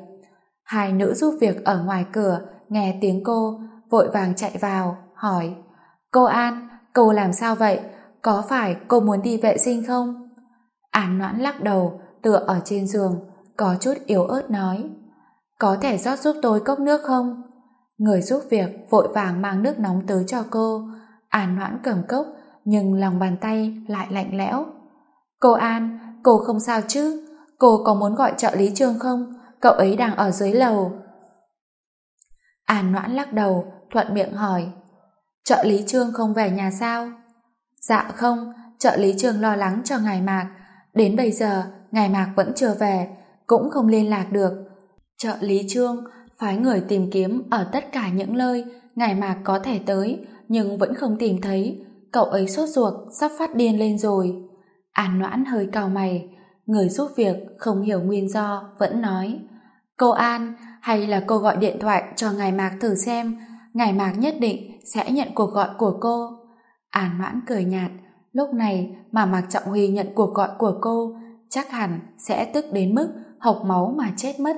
S1: 2 nữ giúp việc ở ngoài cửa nghe tiếng cô, vội vàng chạy vào, hỏi: Cô An, cô làm sao vậy? Có phải cô muốn đi vệ sinh không? An Noãn lắc đầu, tựa ở trên giường, có chút yếu ớt nói: Có thể rót giúp tôi cốc nước không? Người giúp việc vội vàng mang nước nóng tới cho cô. An Noãn cầm cốc, nhưng lòng bàn tay lại lạnh lẽo. Cô An, cô không sao chứ? Cô có muốn gọi trợ lý Trương không? Cậu ấy đang ở dưới lầu. An Noãn lắc đầu, thuận miệng hỏi: Trợ lý Trương không về nhà sao? Dạ không, trợ lý Trương lo lắng cho ngài Mạc. Đến bây giờ, ngài Mạc vẫn chưa về, cũng không liên lạc được. Trợ lý Trương phái người tìm kiếm ở tất cả những nơi ngài Mạc có thể tới, nhưng vẫn không tìm thấy. Cậu ấy sốt ruột, sắp phát điên lên rồi. An Noãn hơi cau mày. Người giúp việc không hiểu nguyên do, vẫn nói: Cô An, hay là cô gọi điện thoại cho ngài Mạc thử xem, ngài Mạc nhất định sẽ nhận cuộc gọi của cô. An Noãn cười nhạt. Lúc này mà Mạc Trọng Huy nhận cuộc gọi của cô, chắc hẳn sẽ tức đến mức hộc máu mà chết mất.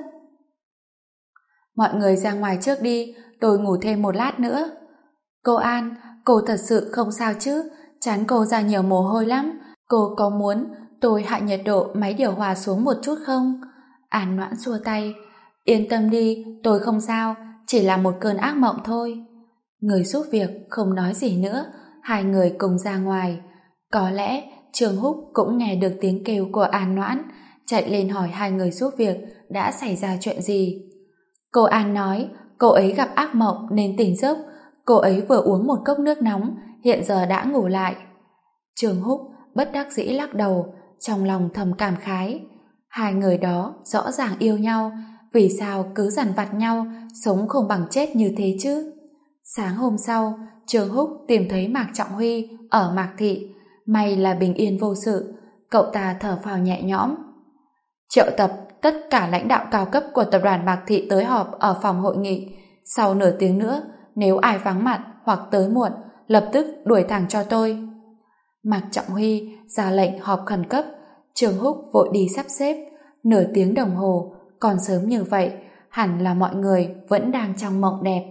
S1: Mọi người ra ngoài trước đi, tôi ngủ thêm một lát nữa. Cô An, cô thật sự không sao chứ? Trán cô ra nhiều mồ hôi lắm. Cô có muốn tôi hạ nhiệt độ máy điều hòa xuống một chút không? An Noãn xua tay. Yên tâm đi, tôi không sao, chỉ là một cơn ác mộng thôi. Người giúp việc không nói gì nữa, 2 người cùng ra ngoài. Có lẽ Trương Húc cũng nghe được tiếng kêu của An Noãn, chạy lên hỏi 2 người giúp việc đã xảy ra chuyện gì. Cô An nói cô ấy gặp ác mộng nên tỉnh giấc. Cô ấy vừa uống một cốc nước nóng, hiện giờ đã ngủ lại. Trương Húc bất đắc dĩ lắc đầu, trong lòng thầm cảm khái. 2 người đó rõ ràng yêu nhau, vì sao cứ dằn vặt nhau, sống không bằng chết như thế chứ? Sáng hôm sau, Trương Húc tìm thấy Mạc Trọng Huy ở Mạc Thị. May là bình yên vô sự, cậu ta thở phào nhẹ nhõm. Triệu tập tất cả lãnh đạo cao cấp của tập đoàn Mạc Thị tới họp ở phòng hội nghị. Sau nửa tiếng nữa, nếu ai vắng mặt hoặc tới muộn, lập tức đuổi thẳng cho tôi. Mạc Trọng Huy ra lệnh họp khẩn cấp. Trương Húc vội đi sắp xếp. Nửa tiếng đồng hồ, còn sớm như vậy, hẳn là mọi người vẫn đang trong mộng đẹp.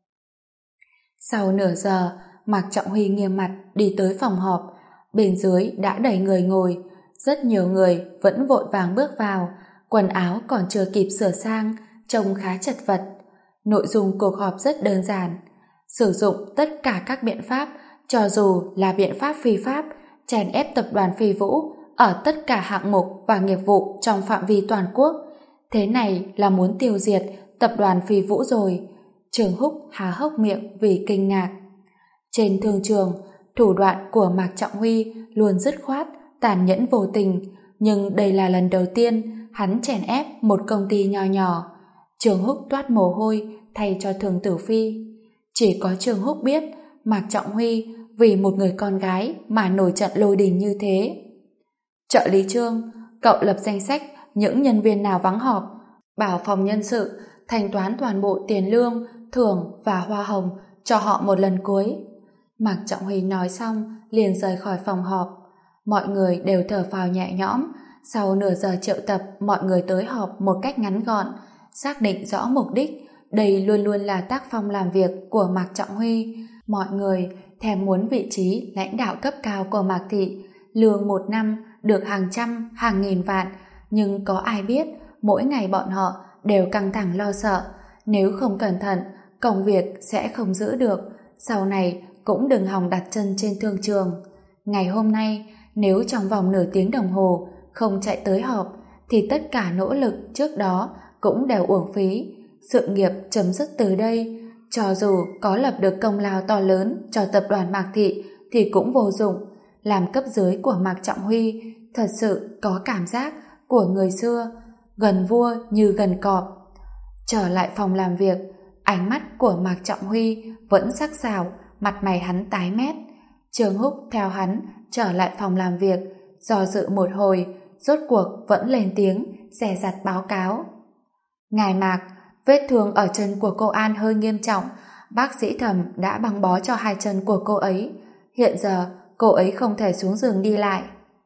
S1: Sau nửa giờ, Mạc Trọng Huy nghiêm mặt đi tới phòng họp. Bên dưới đã đầy người ngồi, rất nhiều người vẫn vội vàng bước vào, quần áo còn chưa kịp sửa sang, trông khá chật vật. Nội dung cuộc họp rất đơn giản: sử dụng tất cả các biện pháp, cho dù là biện pháp phi pháp, chèn ép tập đoàn Phi Vũ ở tất cả hạng mục và nghiệp vụ trong phạm vi toàn quốc. Thế này là muốn tiêu diệt tập đoàn Phi Vũ rồi. Trường Húc há hốc miệng vì kinh ngạc. Trên thương trường, thủ đoạn của Mạc Trọng Huy luôn dứt khoát, tàn nhẫn vô tình, nhưng đây là lần đầu tiên hắn chèn ép một công ty nho nhỏ. Trường Húc toát mồ hôi thay cho Thường Tử Phi. Chỉ có Trường Húc biết Mạc Trọng Huy vì một người con gái mà nổi trận lôi đình như thế. Trợ lý Trương, cậu lập danh sách những nhân viên nào vắng họp, bảo phòng nhân sự thanh toán toàn bộ tiền lương, thưởng và hoa hồng cho họ một lần cuối. Mạc Trọng Huy nói xong liền rời khỏi phòng họp. Mọi người đều thở phào nhẹ nhõm. Sau nửa giờ triệu tập mọi người tới họp một cách ngắn gọn, xác định rõ mục đích. Đây luôn luôn là tác phong làm việc của Mạc Trọng Huy. Mọi người thèm muốn vị trí lãnh đạo cấp cao của Mạc Thị, lương một năm được hàng trăm, hàng nghìn vạn, nhưng có ai biết mỗi ngày bọn họ đều căng thẳng lo sợ. Nếu không cẩn thận, công việc sẽ không giữ được, sau này cũng đừng hòng đặt chân trên thương trường. Ngày hôm nay, nếu trong vòng nửa tiếng đồng hồ không chạy tới họp, thì tất cả nỗ lực trước đó cũng đều uổng phí. Sự nghiệp chấm dứt từ đây. Cho dù có lập được công lao to lớn cho tập đoàn Mạc Thị thì cũng vô dụng. Làm cấp dưới của Mạc Trọng Huy thật sự có cảm giác của người xưa, gần vua như gần cọp. Trở lại phòng làm việc, ánh mắt của Mạc Trọng Huy vẫn sắc sảo, mặt mày hắn tái mét. Trường Húc theo hắn trở lại phòng làm việc, do dự một hồi, rốt cuộc vẫn lên tiếng, dè dặt báo cáo. Ngài Mạc, vết thương ở chân của cô An hơi nghiêm trọng, bác sĩ Thẩm đã băng bó cho hai chân của cô ấy. Hiện giờ, cô ấy không thể xuống giường đi lại.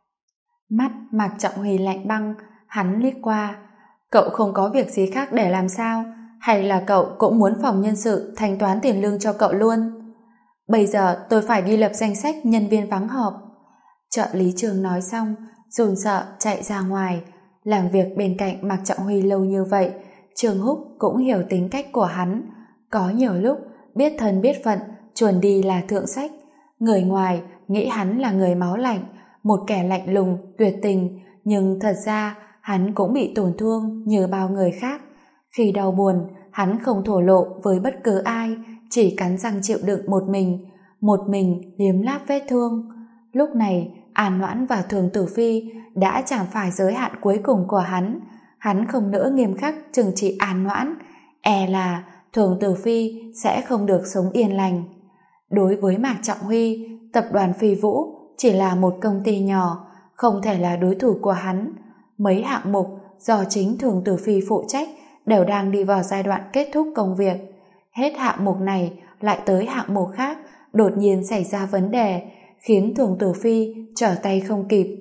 S1: Mắt Mạc Trọng Huy lạnh băng, hắn liếc qua. Cậu không có việc gì khác để làm sao? Hay là cậu cũng muốn phòng nhân sự thanh toán tiền lương cho cậu luôn? Bây giờ tôi phải đi lập danh sách nhân viên vắng họp. Trợ lý Trường nói xong, dồn sợ chạy ra ngoài. Làm việc bên cạnh Mạc Trọng Huy lâu như vậy, Trường Húc cũng hiểu tính cách của hắn. Có nhiều lúc biết thân biết phận, chuồn đi là thượng sách. Người ngoài nghĩ hắn là người máu lạnh, một kẻ lạnh lùng, tuyệt tình, nhưng thật ra hắn cũng bị tổn thương như bao người khác. Khi đau buồn, hắn không thổ lộ với bất cứ ai, chỉ cắn răng chịu đựng một mình liếm láp vết thương. Lúc này, An Noãn và Thường Tử Phi đã chạm phải giới hạn cuối cùng của hắn. Hắn không nỡ nghiêm khắc trừng trị An Noãn, e là Thường Tử Phi sẽ không được sống yên lành. Đối với Mạc Trọng Huy, tập đoàn Phi Vũ chỉ là một công ty nhỏ, không thể là đối thủ của hắn. Mấy hạng mục do chính Thường Tử Phi phụ trách đều đang đi vào giai đoạn kết thúc công việc. Hết hạng mục này lại tới hạng mục khác, đột nhiên xảy ra vấn đề, khiến Thường Tử Phi trở tay không kịp.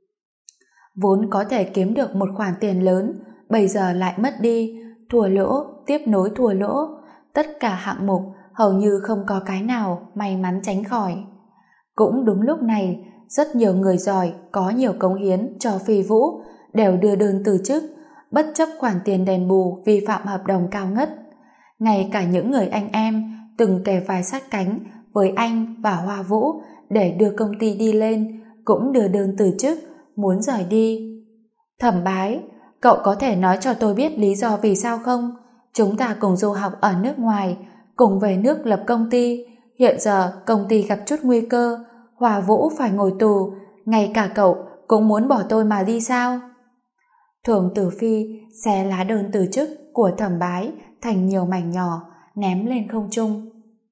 S1: Vốn có thể kiếm được một khoản tiền lớn, bây giờ lại mất đi, thua lỗ, tiếp nối thua lỗ. Tất cả hạng mục hầu như không có cái nào may mắn tránh khỏi. Cũng đúng lúc này, rất nhiều người giỏi, có nhiều cống hiến cho Phi Vũ đều đưa đơn từ chức, bất chấp khoản tiền đền bù vi phạm hợp đồng cao ngất. Ngay cả những người anh em từng kề vai sát cánh với anh và Hoa Vũ để đưa công ty đi lên cũng đưa đơn từ chức, muốn rời đi. Thẩm Bái, cậu có thể nói cho tôi biết lý do vì sao không? Chúng ta cùng du học ở nước ngoài, cùng về nước lập công ty. Hiện giờ công ty gặp chút nguy cơ, Hoa Vũ phải ngồi tù, ngay cả cậu cũng muốn bỏ tôi mà đi sao? Thường Tử Phi xé lá đơn từ chức của Thẩm Bái thành nhiều mảnh nhỏ, ném lên không trung.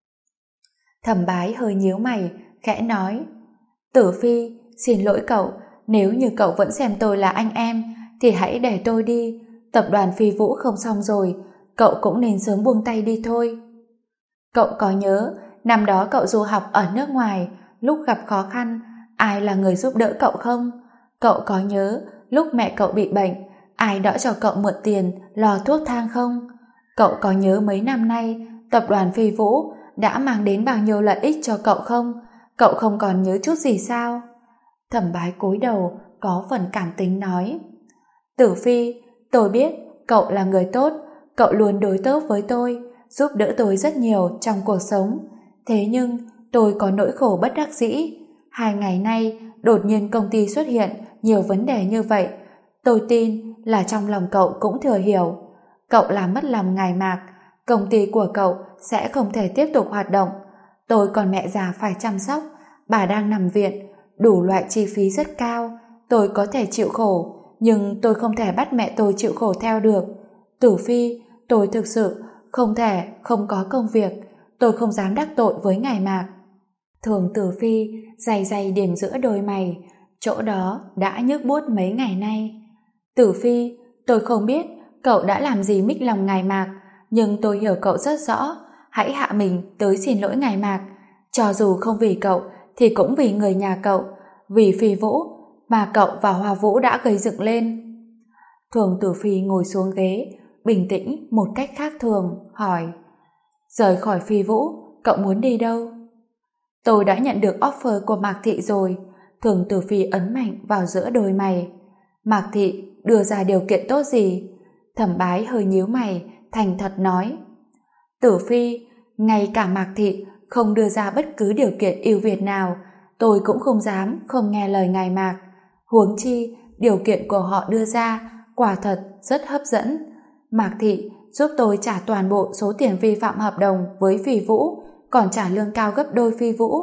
S1: Thẩm Bái hơi nhíu mày, khẽ nói: Tử Phi, xin lỗi cậu, nếu như cậu vẫn xem tôi là anh em, thì hãy để tôi đi. Tập đoàn Phi Vũ không xong rồi, cậu cũng nên sớm buông tay đi thôi. Cậu có nhớ, năm đó cậu du học ở nước ngoài, lúc gặp khó khăn, ai là người giúp đỡ cậu không? Cậu có nhớ, lúc mẹ cậu bị bệnh, ai đỡ cho cậu mượn tiền, lo thuốc thang không? Cậu có nhớ mấy năm nay, tập đoàn Phi Vũ đã mang đến bao nhiêu lợi ích cho cậu không? Cậu không còn nhớ chút gì sao? Thẩm Bái cúi đầu, có phần cảm tính nói: Tử Phi, tôi biết cậu là người tốt, cậu luôn đối tốt với tôi, giúp đỡ tôi rất nhiều trong cuộc sống. Thế nhưng, tôi có nỗi khổ bất đắc dĩ. 2 ngày nay, đột nhiên công ty xuất hiện nhiều vấn đề như vậy. Tôi tin là trong lòng cậu cũng thừa hiểu. Cậu làm mất lòng ngài Mạc, công ty của cậu sẽ không thể tiếp tục hoạt động. Tôi còn mẹ già phải chăm sóc, bà đang nằm viện, đủ loại chi phí rất cao. Tôi có thể chịu khổ, nhưng tôi không thể bắt mẹ tôi chịu khổ theo được. Tử Phi, tôi thực sự không thể không có công việc, tôi không dám đắc tội với ngài Mạc. Thường Tử Phi day day điểm giữa đôi mày, chỗ đó đã nhức buốt mấy ngày nay. Tử Phi, tôi không biết cậu đã làm gì mích lòng ngài Mạc, nhưng tôi hiểu cậu rất rõ. Hãy hạ mình tới xin lỗi ngài Mạc. Cho dù không vì cậu, thì cũng vì người nhà cậu, vì Phi Vũ mà cậu và Hoa Vũ đã gây dựng lên. Thường Tử Phi ngồi xuống ghế, bình tĩnh một cách khác thường, hỏi: rời khỏi Phi Vũ, cậu muốn đi đâu? Tôi đã nhận được offer của Mạc Thị rồi. Thường Tử Phi ấn mạnh vào giữa đôi mày. Mạc Thị đưa ra điều kiện tốt gì? Thẩm Bái hơi nhíu mày, thành thật nói: Tử Phi, ngay cả Mạc Thị không đưa ra bất cứ điều kiện ưu việt nào, tôi cũng không dám không nghe lời ngài Mạc. Huống chi, điều kiện của họ đưa ra quả thật rất hấp dẫn. Mạc Thị giúp tôi trả toàn bộ số tiền vi phạm hợp đồng với Phi Vũ, còn trả lương cao gấp đôi Phi Vũ.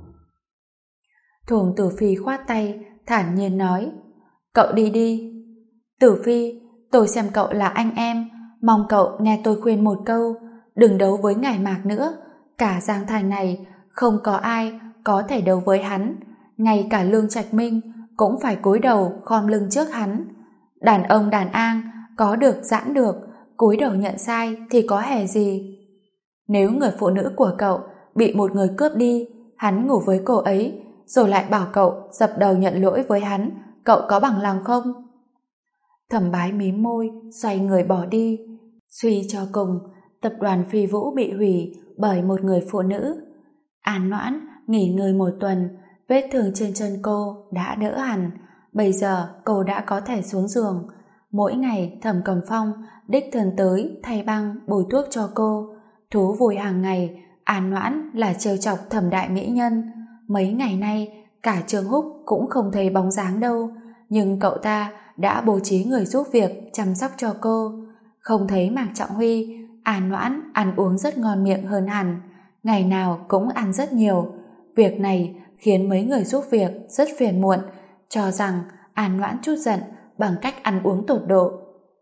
S1: Thường Tử Phi khoát tay, thản nhiên nói: cậu đi đi. Tử Phi, tôi xem cậu là anh em, mong cậu nghe tôi khuyên một câu, đừng đấu với ngài Mạc nữa. Cả Giang Thành này không có ai có thể đấu với hắn, ngay cả Lương Trạch Minh cũng phải cúi đầu khom lưng trước hắn. Đàn ông đàn an có được giãn được, cúi đầu nhận sai thì có hề gì. Nếu người phụ nữ của cậu bị một người cướp đi, hắn ngủ với cô ấy, rồi lại bảo cậu dập đầu nhận lỗi với hắn, cậu có bằng lòng không? Thẩm Bái mím môi, xoay người bỏ đi. Suy cho cùng, tập đoàn Phi Vũ bị hủy bởi một người phụ nữ. An Noãn nghỉ ngơi một tuần, vết thương trên chân cô đã đỡ hẳn. Bây giờ cô đã có thể xuống giường. Mỗi ngày Thẩm Cầm Phong đích thân tới thay băng bôi thuốc cho cô. Thú vui hàng ngày An Noãn là trêu chọc Thẩm đại mỹ nhân. Mấy ngày nay cả Trương Húc cũng không thấy bóng dáng đâu, nhưng cậu ta đã bố trí người giúp việc chăm sóc cho cô. Không thấy Mạc Trọng Huy, An Noãn ăn uống rất ngon miệng hơn hẳn, ngày nào cũng ăn rất nhiều. Việc này khiến mấy người giúp việc rất phiền muộn, cho rằng An Noãn chút giận bằng cách ăn uống tột độ.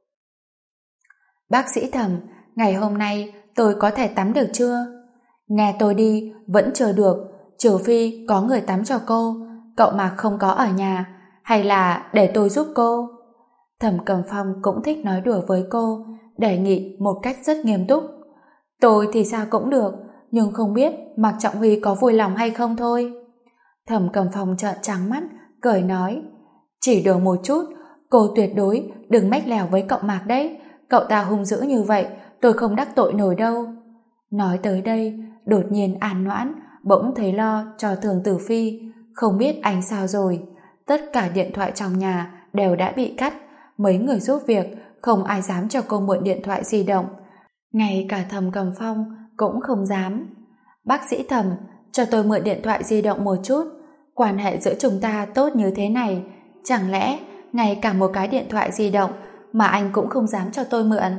S1: Bác sĩ Thẩm, ngày hôm nay tôi có thể tắm được chưa? Nghe tôi đi, vẫn chưa được, trừ phi có người tắm cho cô. Cậu mà không có ở nhà, hay là để tôi giúp cô? Thẩm Cầm Phong cũng thích nói đùa với cô, đề nghị một cách rất nghiêm túc. Tôi thì sao cũng được, nhưng không biết Mạc Trọng Huy có vui lòng hay không thôi. Thẩm Cầm Phong trợn trắng mắt, cười nói: chỉ đùa một chút, cô tuyệt đối đừng mách lèo với cậu Mạc đấy, cậu ta hung dữ như vậy, tôi không đắc tội nổi đâu. Nói tới đây, đột nhiên An Noãn bỗng thấy lo cho Thường Tử Phi, không biết anh sao rồi. Tất cả điện thoại trong nhà đều đã bị cắt, mấy người giúp việc không ai dám cho cô mượn điện thoại di động, ngay cả Thẩm Cầm Phong cũng không dám. Bác sĩ Thẩm, cho tôi mượn điện thoại di động một chút, quan hệ giữa chúng ta tốt như thế này, chẳng lẽ ngay cả một cái điện thoại di động mà anh cũng không dám cho tôi mượn?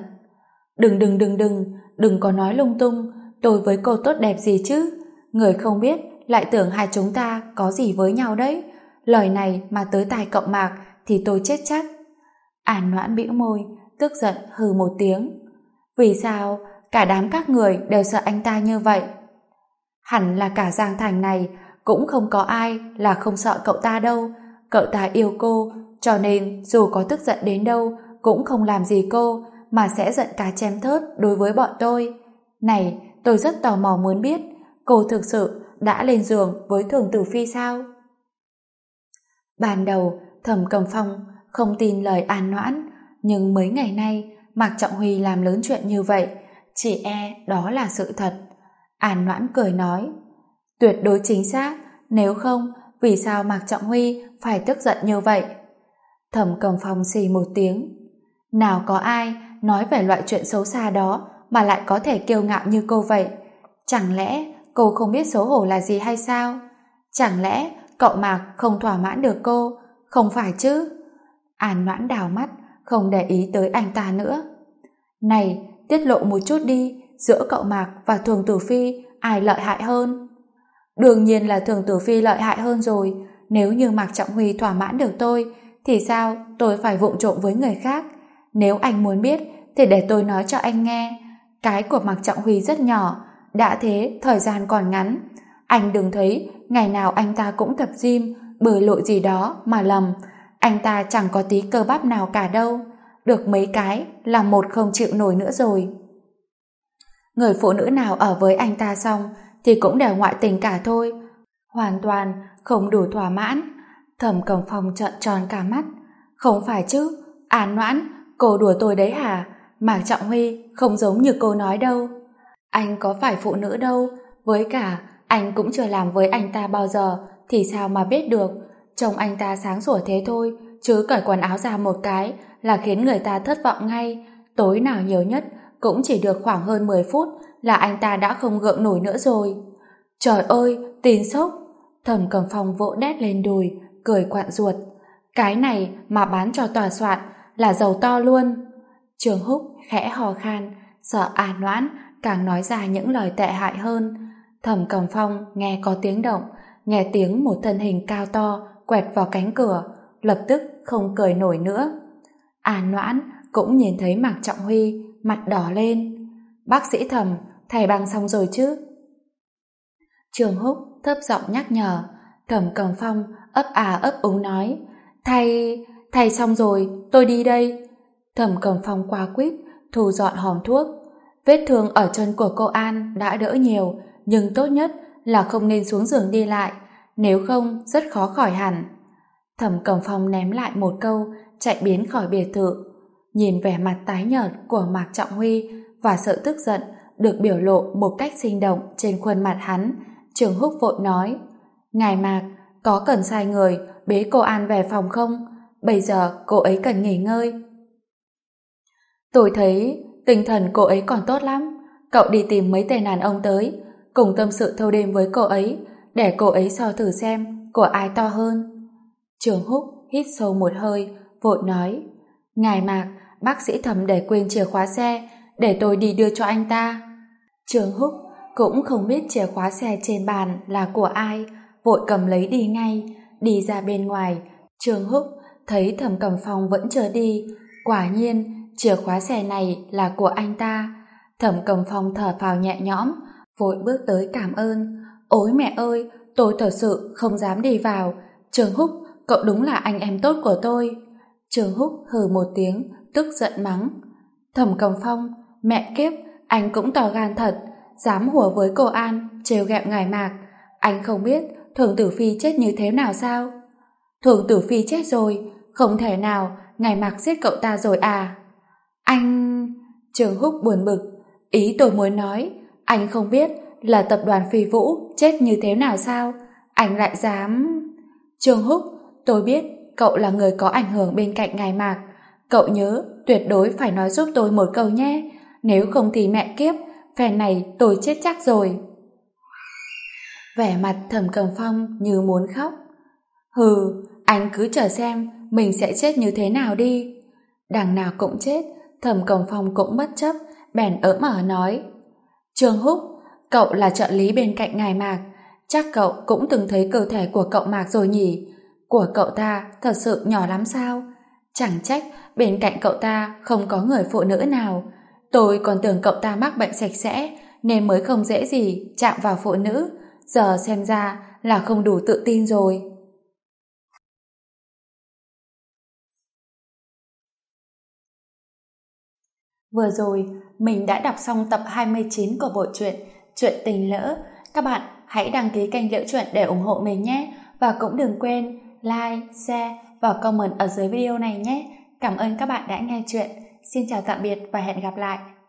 S1: Đừng có nói lung tung, tôi với cô tốt đẹp gì chứ, người không biết lại tưởng hai chúng ta có gì với nhau đấy. Lời này mà tới tai cậu Mạc thì tôi chết chắc. An Noãn bĩu môi, tức giận hừ một tiếng. Vì sao cả đám các người đều sợ anh ta như vậy? Hẳn là cả Giang Thành này cũng không có ai là không sợ cậu ta đâu. Cậu ta yêu cô, cho nên dù có tức giận đến đâu cũng không làm gì cô, mà sẽ giận cá chém thớt đối với bọn tôi. Này, tôi rất tò mò muốn biết, cô thực sự đã lên giường với Thường Tử Phi sao? Ban đầu Thẩm Cầm Phong không tin lời An Noãn, nhưng mấy ngày nay Mạc Trọng Huy làm lớn chuyện như vậy, chỉ e đó là sự thật. An Noãn cười nói: tuyệt đối chính xác, nếu không vì sao Mạc Trọng Huy phải tức giận như vậy? Thẩm Cầm Phong xì một tiếng: nào có ai nói về loại chuyện xấu xa đó mà lại có thể kiêu ngạo như cô vậy? Chẳng lẽ cô không biết xấu hổ là gì hay sao? Chẳng lẽ cậu Mạc không thỏa mãn được cô, không phải chứ? An Noãn đảo mắt, không để ý tới anh ta nữa. Này, tiết lộ một chút đi, giữa cậu Mạc và Thường Tử Phi ai lợi hại hơn? Đương nhiên là Thường Tử Phi lợi hại hơn rồi. Nếu như Mạc Trọng Huy thỏa mãn được tôi, thì sao tôi phải vụng trộm với người khác? Nếu anh muốn biết, thì để tôi nói cho anh nghe. Cái của Mạc Trọng Huy rất nhỏ, đã thế thời gian còn ngắn. Anh đừng thấy ngày nào anh ta cũng tập gym, bơi lội gì đó mà lầm. Anh ta chẳng có tí cơ bắp nào cả đâu. Được mấy cái là một không chịu nổi nữa rồi. Người phụ nữ nào ở với anh ta xong thì cũng đều ngoại tình cả thôi. Hoàn toàn không đủ thỏa mãn. Thẩm Cẩm Phong trợn tròn cả mắt. Không phải chứ, An Noãn, cô đùa tôi đấy hả? Mạc Trọng Huy không giống như cô nói đâu. Anh có phải phụ nữ đâu, với cả anh cũng chưa làm với anh ta bao giờ, thì sao mà biết được. Trông anh ta sáng sủa thế thôi, chứ cởi quần áo ra một cái là khiến người ta thất vọng ngay. Tối nào nhiều nhất cũng chỉ được khoảng hơn 10 phút là anh ta đã không gượng nổi nữa rồi. Trời ơi, tin sốc. Thẩm Cẩm Phong vỗ đét lên đùi, cười quặn ruột. Cái này mà bán cho tòa soạn là giàu to luôn. Trường Húc khẽ hò khan, sợ An Noãn càng nói ra những lời tệ hại hơn. Thẩm Cẩm Phong nghe có tiếng động, nghe tiếng một thân hình cao to quẹt vào cánh cửa, lập tức không cười nổi nữa. An Noãn cũng nhìn thấy Mạc Trọng Huy, mặt đỏ lên. Bác sĩ Thẩm, thầy băng xong rồi chứ? Trường Húc thấp giọng nhắc nhở. Thẩm Cẩm Phong ấp ấp úng nói, thầy xong rồi, tôi đi đây. Thẩm Cẩm Phong qua quýt thu dọn hòm thuốc. Vết thương ở chân của cô An đã đỡ nhiều, nhưng tốt nhất là không nên xuống giường đi lại, nếu không rất khó khỏi hẳn. Thẩm Cẩm Phong ném lại một câu, chạy biến khỏi biệt thự. Nhìn vẻ mặt tái nhợt của Mạc Trọng Huy và sự tức giận được biểu lộ một cách sinh động trên khuôn mặt hắn, Trường Húc vội nói, Ngài Mạc, có cần sai người bế cô An về phòng không? Bây giờ cô ấy cần nghỉ ngơi. Tôi thấy tinh thần cô ấy còn tốt lắm. Cậu đi tìm mấy tên đàn ông tới, cùng tâm sự thâu đêm với cô ấy, để cô ấy so thử xem của ai to hơn. Trường Húc hít sâu một hơi, vội nói, Ngài Mạc, bác sĩ Thẩm để quên chìa khóa xe, để tôi đi đưa cho anh ta. Trường Húc cũng không biết chìa khóa xe trên bàn là của ai, vội cầm lấy đi ngay. Đi ra bên ngoài, Trường Húc thấy Thẩm Cẩm Phong vẫn chưa đi. Quả nhiên chìa khóa xe này là của anh ta. Thẩm Cẩm Phong thở phào nhẹ nhõm, vội bước tới cảm ơn. Ôi mẹ ơi, tôi thật sự không dám đi vào. Trường Húc, cậu đúng là anh em tốt của tôi. Trường Húc hừ một tiếng, tức giận mắng. Thẩm Cẩm Phong, mẹ kiếp, anh cũng to gan thật, dám hùa với cô An, trêu ghẹo ngài Mạc. Anh không biết Thường Tử Phi chết như thế nào sao? Thường Tử Phi chết rồi, không thể nào, ngài Mạc giết cậu ta rồi à? Anh... Trường Húc buồn bực. Ý tôi muốn nói, anh không biết là tập đoàn Phi Vũ chết như thế nào sao? Anh lại dám... Trường Húc, tôi biết cậu là người có ảnh hưởng bên cạnh ngài Mạc. Cậu nhớ tuyệt đối phải nói giúp tôi một câu nhé. Nếu không thì mẹ kiếp, phen này tôi chết chắc rồi. Vẻ mặt Thẩm Cẩm Phong như muốn khóc. Hừ, anh cứ chờ xem mình sẽ chết như thế nào đi. Đằng nào cũng chết, Thẩm Cẩm Phong cũng bất chấp, bèn ỡm ở nói. Trương Húc, cậu là trợ lý bên cạnh ngài Mạc, chắc cậu cũng từng thấy cơ thể của cậu Mạc rồi nhỉ? Của cậu ta thật sự nhỏ lắm sao? Chẳng trách bên cạnh cậu ta không có người phụ nữ nào. Tôi còn tưởng cậu ta mắc bệnh sạch sẽ nên mới không dễ gì chạm vào phụ nữ. Giờ xem ra là không đủ tự tin rồi. Vừa rồi mình đã đọc xong tập 29 của bộ truyện Chuyện Tình Lỡ. Các bạn hãy đăng ký kênh Liễu Chuyện để ủng hộ mình nhé. Và cũng đừng quên like, share và comment ở dưới video này nhé. Cảm ơn các bạn đã nghe chuyện. Xin chào tạm biệt và hẹn gặp lại.